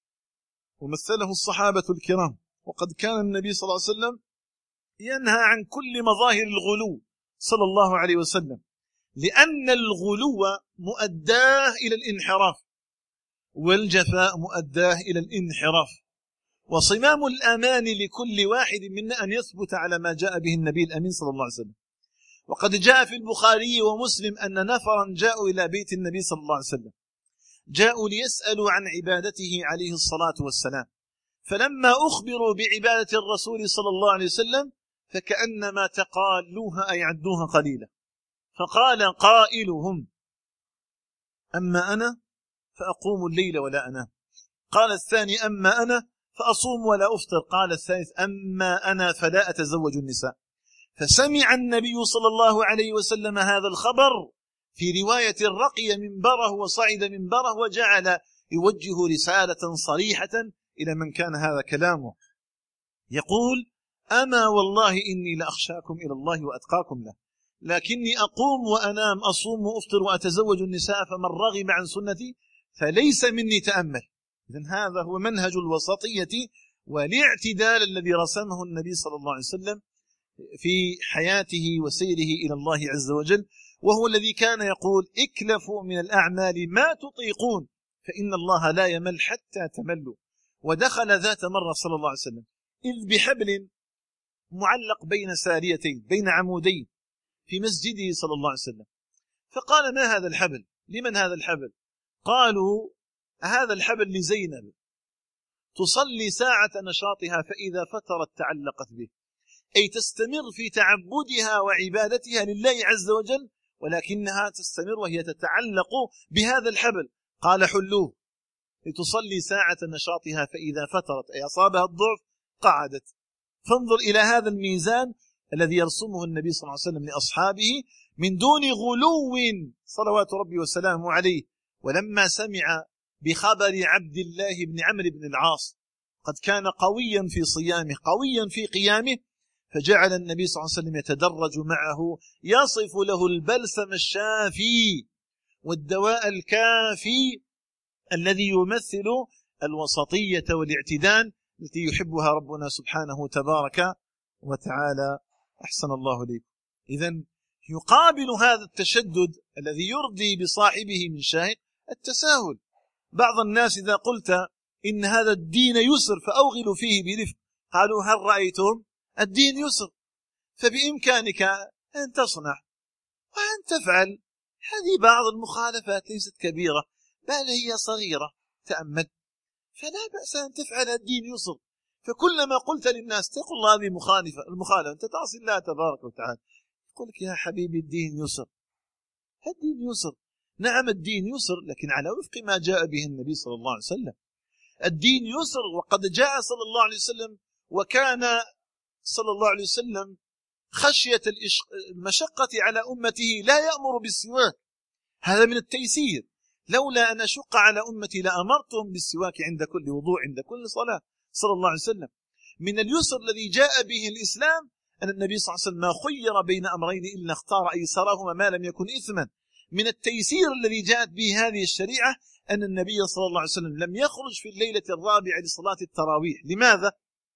ومثله الصحابة الكرام، وقد كان النبي صلى الله عليه وسلم ينهى عن كل مظاهر الغلو صلى الله عليه وسلم، لأن الغلو مؤداه إلى الانحراف والجفاء مؤداه إلى الانحراف. وصمام الأمان لكل واحد منا أن يثبت على ما جاء به النبي الأمين صلى الله عليه وسلم. وقد جاء في البخاري ومسلم أن نفرا جاءوا إلى بيت النبي صلى الله عليه وسلم، جاءوا ليسألوا عن عبادته عليه الصلاة والسلام، فلما أخبروا بعبادة الرسول صلى الله عليه وسلم فكأنما تقالوها أي عدوها قليلا، فقال قائلهم: أما أنا فأقوم الليل ولا أنام. قال الثاني: أما أنا فأصوم ولا أفطر. قال الثالث: أما أنا فلا أتزوج النساء. فسمع النبي صلى الله عليه وسلم هذا الخبر في رواية رقي منبره وصعد منبره وجعل يوجه رسالة صريحة إلى من كان هذا كلامه، يقول: أما والله إني لأخشاكم إلى الله وأتقاكم له، لكني أقوم وأنام، أصوم وأفطر وأتزوج النساء، فمن رغب عن سنتي فليس مني. تأمل، إذن هذا هو منهج الوسطية والاعتدال الذي رسمه النبي صلى الله عليه وسلم في حياته وسيره إلى الله عز وجل، وهو الذي كان يقول: اكلفوا من الأعمال ما تطيقون فإن الله لا يمل حتى تملوا. ودخل ذات مرة صلى الله عليه وسلم إذ بحبل معلق بين ساريتين، بين عمودين في مسجده صلى الله عليه وسلم، فقال: ما هذا الحبل؟ لمن هذا الحبل؟ قالوا: هذا الحبل لزينب، تصلي ساعة نشاطها فإذا فترت تعلقت به، أي تستمر في تعبدها وعبادتها لله عز وجل، ولكنها تستمر وهي تتعلق بهذا الحبل. قال: حلوه، لتصلي ساعة نشاطها فإذا فترت أي أصابها الضعف قعدت. فانظر إلى هذا الميزان الذي يرسمه النبي صلى الله عليه وسلم لأصحابه من دون غلو صلوات ربي وسلامه عليه. ولما سمع بخبر عبد الله بن عمرو بن العاص قد كان قويا في صيامه قويا في قيامه، فجعل النبي صلى الله عليه وسلم يتدرج معه، يصف له البلسم الشافي والدواء الكافي الذي يمثل الوسطية والاعتدال التي يحبها ربنا سبحانه تبارك وتعالى. أحسن الله إليكم. إذن يقابل هذا التشدد الذي يرضي بصاحبه من شاهد التساهل. بعض الناس إذا قلت إن هذا الدين يسر فأوغلوا فيه برفق، قالوا: هل رأيتم؟ الدين يسر، فبإمكانك أن تصنع وأن تفعل. هذه بعض المخالفات ليست كبيرة بل هي صغيرة، تأمل، فلا بأس أن تفعل. الدين يسر، فكلما قلت للناس تقول الله هذه مخالفة، المخالفة أنت تعصي الله تبارك وتعالى، يقول لك: يا حبيبي الدين يسر. الدين يسر، نعم الدين يسر، لكن على وفق ما جاء به النبي صلى الله عليه وسلم. الدين يسر، وقد جاء صلى الله عليه وسلم وكان صلى الله عليه وسلم خشية المشقة على أمته لا يأمر بالسواك، هذا من التيسير. لولا أن أشق على أمتي لأمرتهم بالسواك عند كل وضوء عند كل صلاة صلى الله عليه وسلم. من اليسر الذي جاء به الإسلام أن النبي صلى الله عليه وسلم ما خير بين أمرين إلا اختار أيسرهما ما لم يكن إثما. من التيسير الذي جاءت به هذه الشريعة أن النبي صلى الله عليه وسلم لم يخرج في الليلة الرابعة لصلاة التراويح. لماذا؟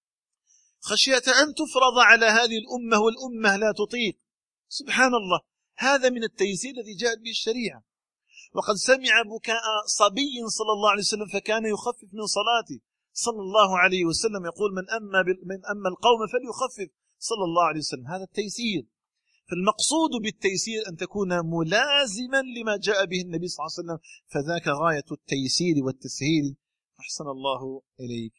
خشية أن تفرض على هذه الأمة والأمة لا تطيق. سبحان الله، هذا من التيسير الذي جاءت به الشريعة. وقد سمع بكاء صبي صلى الله عليه وسلم فكان يخفف من صلاته صلى الله عليه وسلم، يقول: من أما, من أما القوم فليخفف صلى الله عليه وسلم. هذا التيسير. فالمقصود بالتيسير أن تكون ملازما لما جاء به النبي صلى الله عليه وسلم، فذاك غاية التيسير والتسهيل. أحسن الله إليك.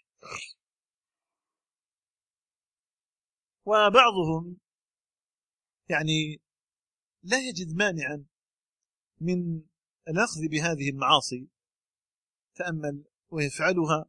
وبعضهم يعني لا يجد مانعا من الأخذ بهذه المعاصي، تأمل، ويفعلها.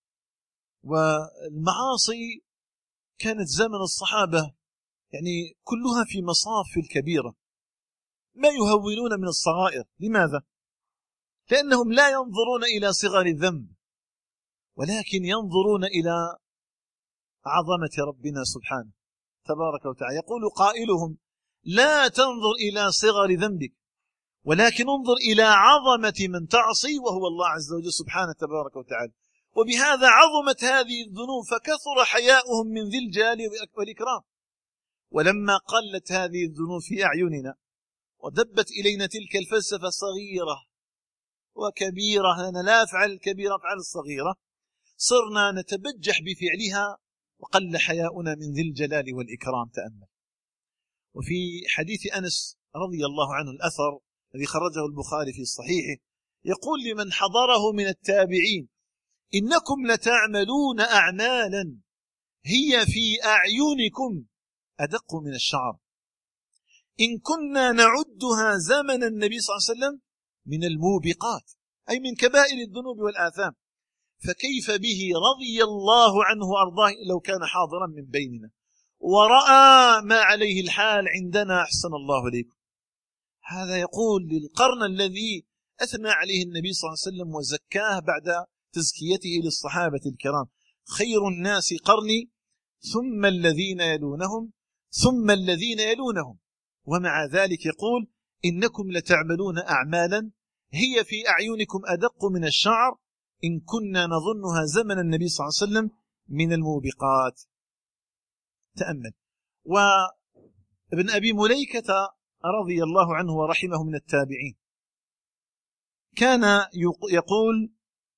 والمعاصي كانت زمن الصحابة يعني كلها في مصاف الكبيرة، ما يهونون من الصغائر. لماذا؟ لأنهم لا ينظرون إلى صغر الذنب ولكن ينظرون إلى عظمة ربنا سبحانه تبارك وتعالى. يقول قائلهم: لا تنظر إلى صغر ذنبك ولكن انظر إلى عظمة من تعصي وهو الله عز وجل سبحانه تبارك وتعالى. وبهذا عظمت هذه الذنوب فكثر حياؤهم من ذي الجلال والإكرام. ولما قلت هذه الذنوب في أعيننا ودبت إلينا تلك الفلسفة صغيرة وكبيرة، أنا لا أفعل الكبيرة أفعل الصغيرة، صرنا نتبجح بفعلها وقل حياؤنا من ذي الجلال والإكرام. تأمل. وفي حديث أنس رضي الله عنه الأثر الذي خرجه البخاري في صحيحه، يقول لمن حضره من التابعين: إنكم لتعملون أعمالا هي في أعينكم أدق من الشعر إن كنا نعدها زمن النبي صلى الله عليه وسلم من الموبقات، أي من كبائر الذنوب والآثام، فكيف به رضي الله عنه وأرضاه لو كان حاضرا من بيننا ورأى ما عليه الحال عندنا أحسن الله إليكم. هذا يقول للقرن الذي أثنى عليه النبي صلى الله عليه وسلم وزكاه بعد تزكيته للصحابة الكرام: خير الناس قرني ثم الذين يلونهم ثم الذين يلونهم. ومع ذلك يقول: إنكم لتعملون أعمالا هي في أعينكم أدق من الشعر إن كنا نظنها زمن النبي صلى الله عليه وسلم من الموبقات. تأمل. وابن أبي مليكة رضي الله عنه ورحمه من التابعين كان يقول: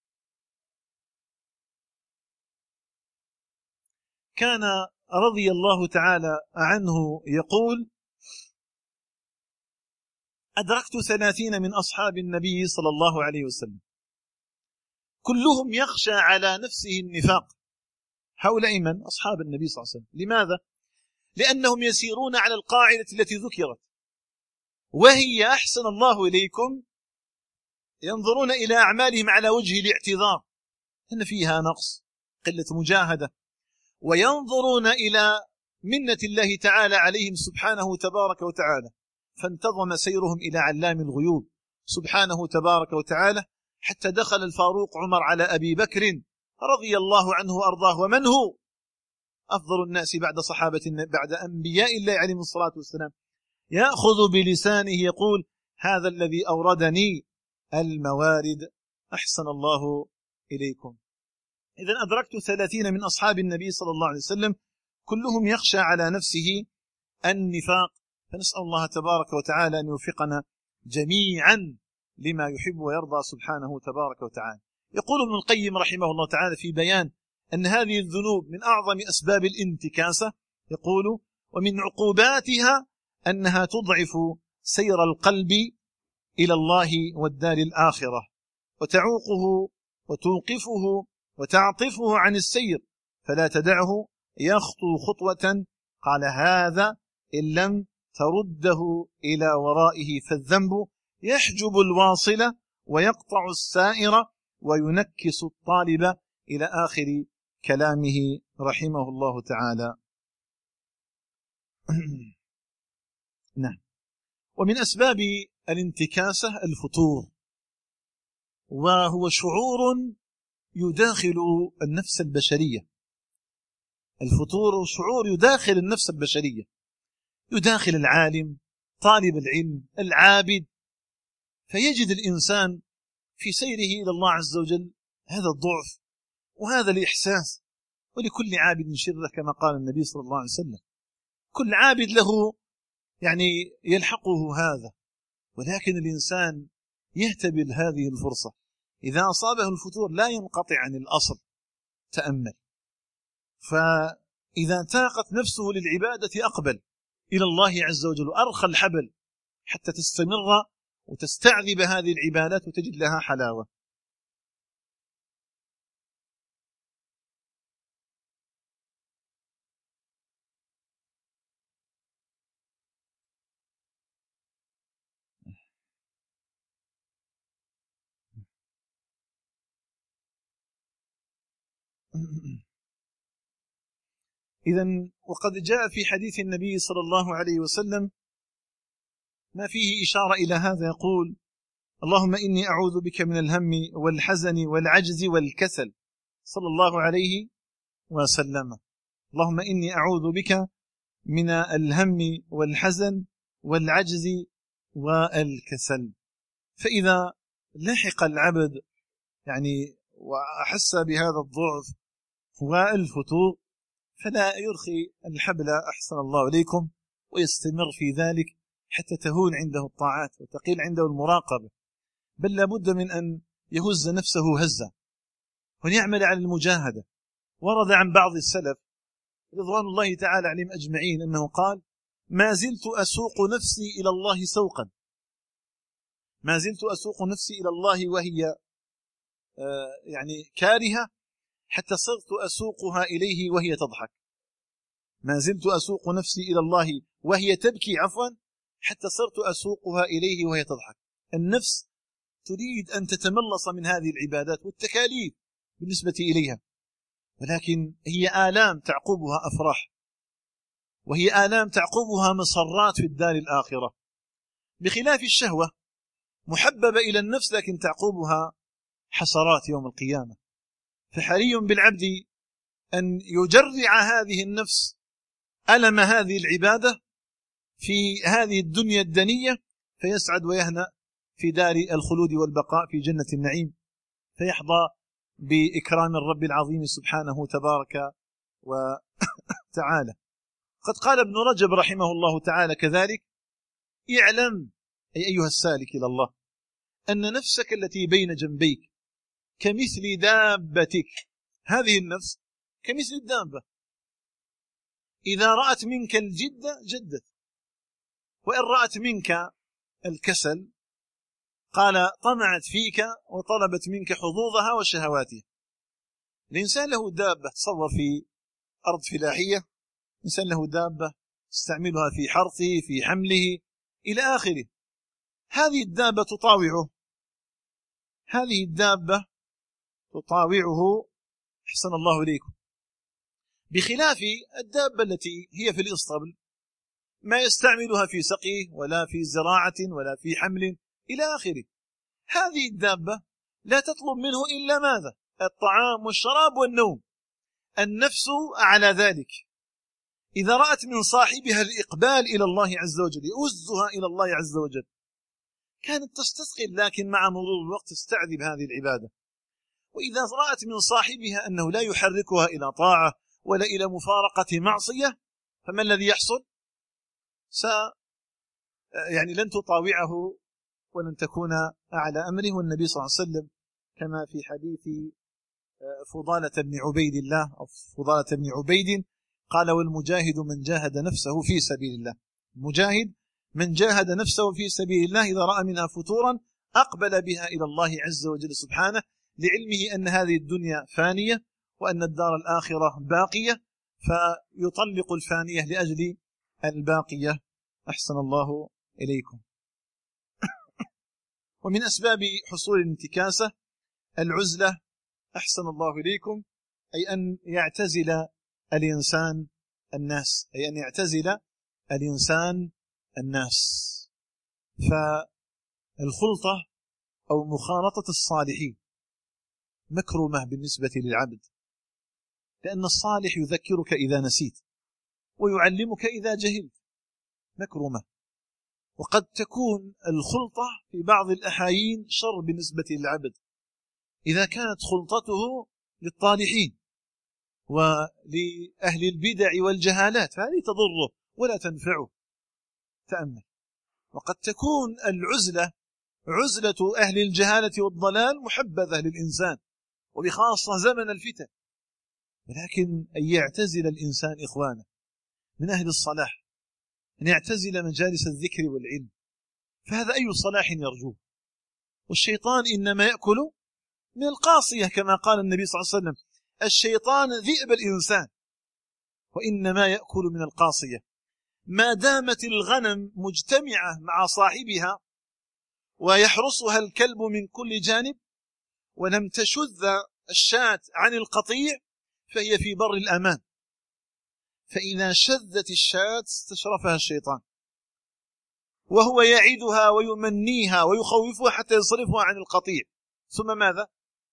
كان رضي الله تعالى عنه يقول: أدركت ثلاثين من أصحاب النبي صلى الله عليه وسلم كلهم يخشى على نفسه النفاق. هؤلاء من؟ أصحاب النبي صلى الله عليه وسلم. لماذا؟ لأنهم يسيرون على القاعدة التي ذكرت، وهي أحسن الله إليكم، ينظرون إلى أعمالهم على وجه الاعتذار أن فيها نقص، قلة مجاهدة، وينظرون إلى منة الله تعالى عليهم سبحانه تبارك وتعالى، فانتظم سيرهم إلى علام الغيوب سبحانه تبارك وتعالى، حتى دخل الفاروق عمر على أبي بكر رضي الله عنه وأرضاه، ومن هو أفضل الناس بعد صحابة بعد أنبياء الله عليهم الصلاة والسلام، يأخذ بلسانه يقول: هذا الذي أوردني الموارد أحسن الله إليكم. إذن أدركت ثلاثين من أصحاب النبي صلى الله عليه وسلم كلهم يخشى على نفسه النفاق، فنسأل الله تبارك وتعالى أن يوفقنا جميعا لما يحب ويرضى سبحانه تبارك وتعالى. يقول ابن القيم رحمه الله تعالى في بيان أن هذه الذنوب من أعظم أسباب الانتكاسة، يقول: ومن عقوباتها أنها تضعف سير القلب إلى الله والدار الآخرة، وتعوقه وتوقفه وتعطفه عن السير، فلا تدعه يخطو خطوة. قال: هذا إن لم ترده إلى ورائه فالذنب يحجب الواصل ويقطع السائر وينكس الطالب، إلى آخر كلامه رحمه الله تعالى. نعم. ومن أسباب الانتكاسة الفتور، وهو شعور يداخل النفس البشرية. الفتور شعور يداخل النفس البشرية، يداخل العالم، طالب العلم، العابد، فيجد الإنسان في سيره إلى الله عز وجل هذا الضعف وهذا الإحساس. ولكل عابد شرة كما قال النبي صلى الله عليه وسلم، كل عابد له يعني يلحقه هذا، ولكن الإنسان يهتبل هذه الفرصة. إذا أصابه الفتور لا ينقطع عن الأصل. تأمل. فإذا تاقت نفسه للعبادة أقبل إلى الله عز وجل، أرخى الحبل حتى تستمر وتستعذب هذه العبادات وتجد لها حلاوة. إذن وقد جاء في حديث النبي صلى الله عليه وسلم ما فيه إشارة إلى هذا، يقول: اللهم إني أعوذ بك من الهم والحزن والعجز والكسل، صلى الله عليه وسلم. اللهم إني أعوذ بك من الهم والحزن والعجز والكسل. فإذا لحق العبد يعني وأحس بهذا الضعف والفتور فلا يرخي الحبل أحسن الله إليكم، ويستمر في ذلك حتى تهون عنده الطاعات وتقيل عنده المراقبة، بل لابد من أن يهز نفسه هزة ويعمل على المجاهدة. ورد عن بعض السلف رضوان الله تعالى عليهم أجمعين أنه قال: ما زلت أسوق نفسي إلى الله سوقا، ما زلت أسوق نفسي إلى الله وهي يعني كارهة حتى صرت أسوقها إليه وهي تضحك. ما زلت أسوق نفسي إلى الله وهي تبكي عفوا حتى صرت أسوقها إليه وهي تضحك. النفس تريد أن تتملص من هذه العبادات والتكاليف بالنسبة إليها، ولكن هي آلام تعقبها أفراح، وهي آلام تعقبها مسرات في الدار الآخرة، بخلاف الشهوة محببة إلى النفس لكن تعقبها حسرات يوم القيامة. فحري بالعبد أن يجرع هذه النفس ألم هذه العبادة في هذه الدنيا الدنية، فيسعد ويهنأ في دار الخلود والبقاء في جنة النعيم، فيحظى بإكرام الرب العظيم سبحانه تبارك وتعالى. قد قال ابن رجب رحمه الله تعالى كذلك: اعلم أي أيها السالك إلى الله أن نفسك التي بين جنبيك كمثل دابتك. هذه النفس كمثل الدابة، إذا رأت منك الجد جدت، وإن رأت منك الكسل قال طمعت فيك وطلبت منك حظوظها وشهواتها. الإنسان له دابة، تصور في أرض فلاحية إنسان له دابة يستعملها في حرثه في حمله إلى آخره. هذه الدابة تطاوعه، هذه الدابة تطاوعه أحسن الله إليكم، بخلاف الدابة التي هي في الإسطبل ما يستعملها في سقيه ولا في زراعة ولا في حمل إلى آخره. هذه الدابة لا تطلب منه إلا ماذا؟ الطعام والشراب والنوم. النفس على ذلك، إذا رأت من صاحبها الإقبال إلى الله عز وجل يؤزها إلى الله عز وجل كانت تستثقل، لكن مع مرور الوقت تستعذب هذه العبادة. وإذا رأت من صاحبها أنه لا يحركها إلى طاعة ولا إلى مفارقة معصية، فما الذي يحصل؟ س يعني لن تطاوعه ولن تكون أعلى أمره. والنبي صلى الله عليه وسلم كما في حديث فضالة بن عبيد الله أو فضالة بن عبيد قال: والمجاهد من جاهد نفسه في سبيل الله. المجاهد من جاهد نفسه في سبيل الله إذا رأى منها فتورا أقبل بها إلى الله عز وجل سبحانه، لعلمه أن هذه الدنيا فانية وأن الدار الآخرة باقية، فيطلق الفانية لأجل الباقية. أحسن الله إليكم. ومن أسباب حصول الانتكاسة العزلة. أحسن الله إليكم، أي أن يعتزل الإنسان الناس، أي أن يعتزل الإنسان الناس. فالخلطة أو مخالطة الصالحين مكرمة بالنسبة للعبد، لأن الصالح يذكرك إذا نسيت ويعلمك إذا جهلت، مكرمة. وقد تكون الخلطة في بعض الأحايين شر بالنسبة للعبد إذا كانت خلطته للطالحين ولأهل البدع والجهالات، هذه تضره ولا تنفعه. تأمل. وقد تكون العزلة عزلة أهل الجهالة والضلال محبذة للإنسان، وبخاصة زمن الفتن، ولكن أن يعتزل الإنسان إخوانه من أهل الصلاح، أن يعتزل مجالس الذكر والعلم، فهذا أي صلاح يرجوه. والشيطان إنما يأكل من القاصية كما قال النبي صلى الله عليه وسلم: الشيطان ذئب الإنسان وإنما يأكل من القاصية. ما دامت الغنم مجتمعة مع صاحبها ويحرسها الكلب من كل جانب ولم تشذ الشاة عن القطيع فهي في بر الأمان. فإذا شذت الشاة استشرفها الشيطان وهو يعدها ويمنيها ويخوفها حتى يصرفها عن القطيع، ثم ماذا؟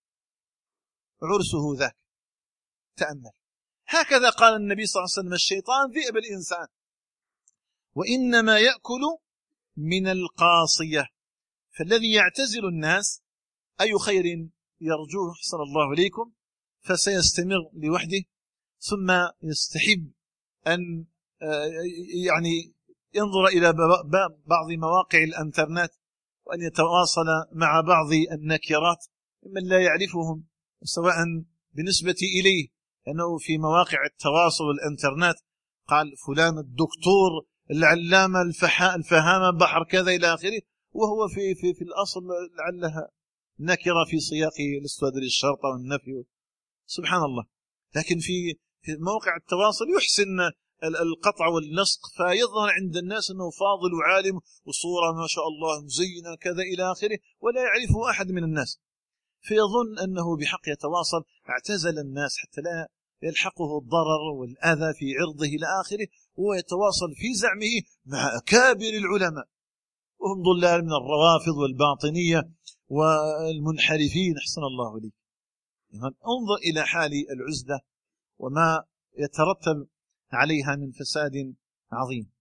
عرسه ذاك. تأمل. هكذا قال النبي صلى الله عليه وسلم: الشيطان ذئب الإنسان وإنما يأكل من القاصية. فالذي يعتزل الناس أي خير يرجوه أحسن الله إليكم، فسيستمر لوحده، ثم يستحب أن يعني ينظر إلى بعض مواقع الانترنت وأن يتواصل مع بعض النكرات ممن لا يعرفهم، سواء بالنسبة إليه أنه في مواقع التواصل والإنترنت قال فلان الدكتور العلامة الفهامة بحر كذا إلى آخره، وهو في, في, في الأصل لعلها نكرة في سياق لست أدري الشرطة والنفي، سبحان الله. لكن في في موقع التواصل يحسن القطع واللصق، فيظهر عند الناس أنه فاضل وعالم وصورة ما شاء الله مزينة كذا إلى آخره، ولا يعرفه أحد من الناس، فيظن أنه بحق يتواصل. اعتزل الناس حتى لا يلحقه الضرر والأذى في عرضه إلى آخره، وهو يتواصل في زعمه مع أكابر العلماء وهم ضلال من الروافض والباطنية والمنحرفين. أحسن الله إليك. انظر إلى حال العزلة وما يترتب عليها من فساد عظيم.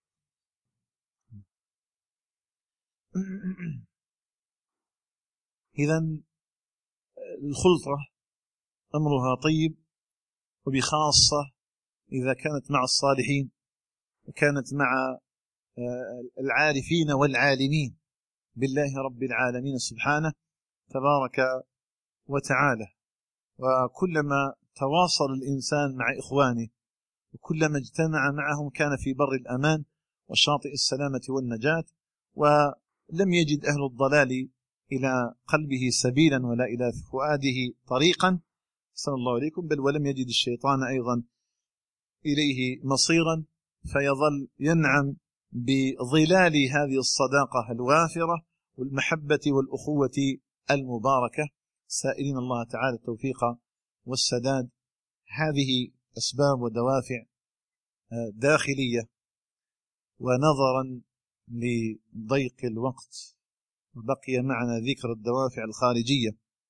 إذن الخلطة أمرها طيب، وبخاصة إذا كانت مع الصالحين وكانت مع العارفين والعالمين بالله رب العالمين سبحانه تبارك وتعالى. وكلما تواصل الإنسان مع إخوانه وكلما اجتمع معهم كان في بر الأمان وشاطئ السلامة والنجاة، ولم يجد أهل الضلال إلى قلبه سبيلا ولا إلى فؤاده طريقا، صلى الله عليكم، بل ولم يجد الشيطان أيضا إليه مصيرا، فيظل ينعم بظلال هذه الصداقة الوافرة والمحبة والأخوة المباركة، سائلين الله تعالى التوفيق والسداد. هذه أسباب ودوافع داخلية، ونظرا لضيق الوقت بقي معنا ذكر الدوافع الخارجية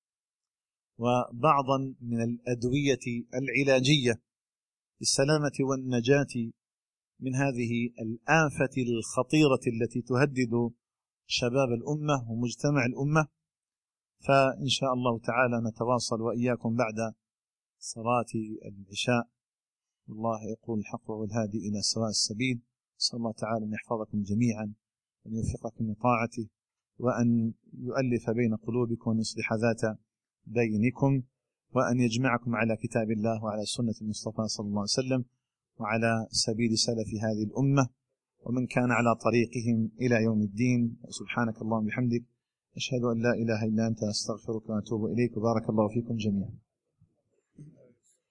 وبعضا من الأدوية العلاجية للسلامة والنجاة من هذه الآفة الخطيرة التي تهدد شباب الأمة ومجتمع الأمة. فإن شاء الله تعالى نتواصل وإياكم بعد صلاة العشاء. والله يقول الحق والهادي إلى سواء السبيل. صلى الله تعالى أن يحفظكم جميعا وأن يوفقكم لطاعته وأن يؤلف بين قلوبكم وأن يصلح ذات بينكم وأن يجمعكم على كتاب الله وعلى سنة المصطفى صلى الله عليه وسلم وعلى سبيل سلف هذه الأمة ومن كان على طريقهم إلى يوم الدين. سبحانك اللهم وبحمدك، أشهد أن لا إله إلا أنت، أستغفرك وأتوب إليك. وبارك الله فيكم جميعا.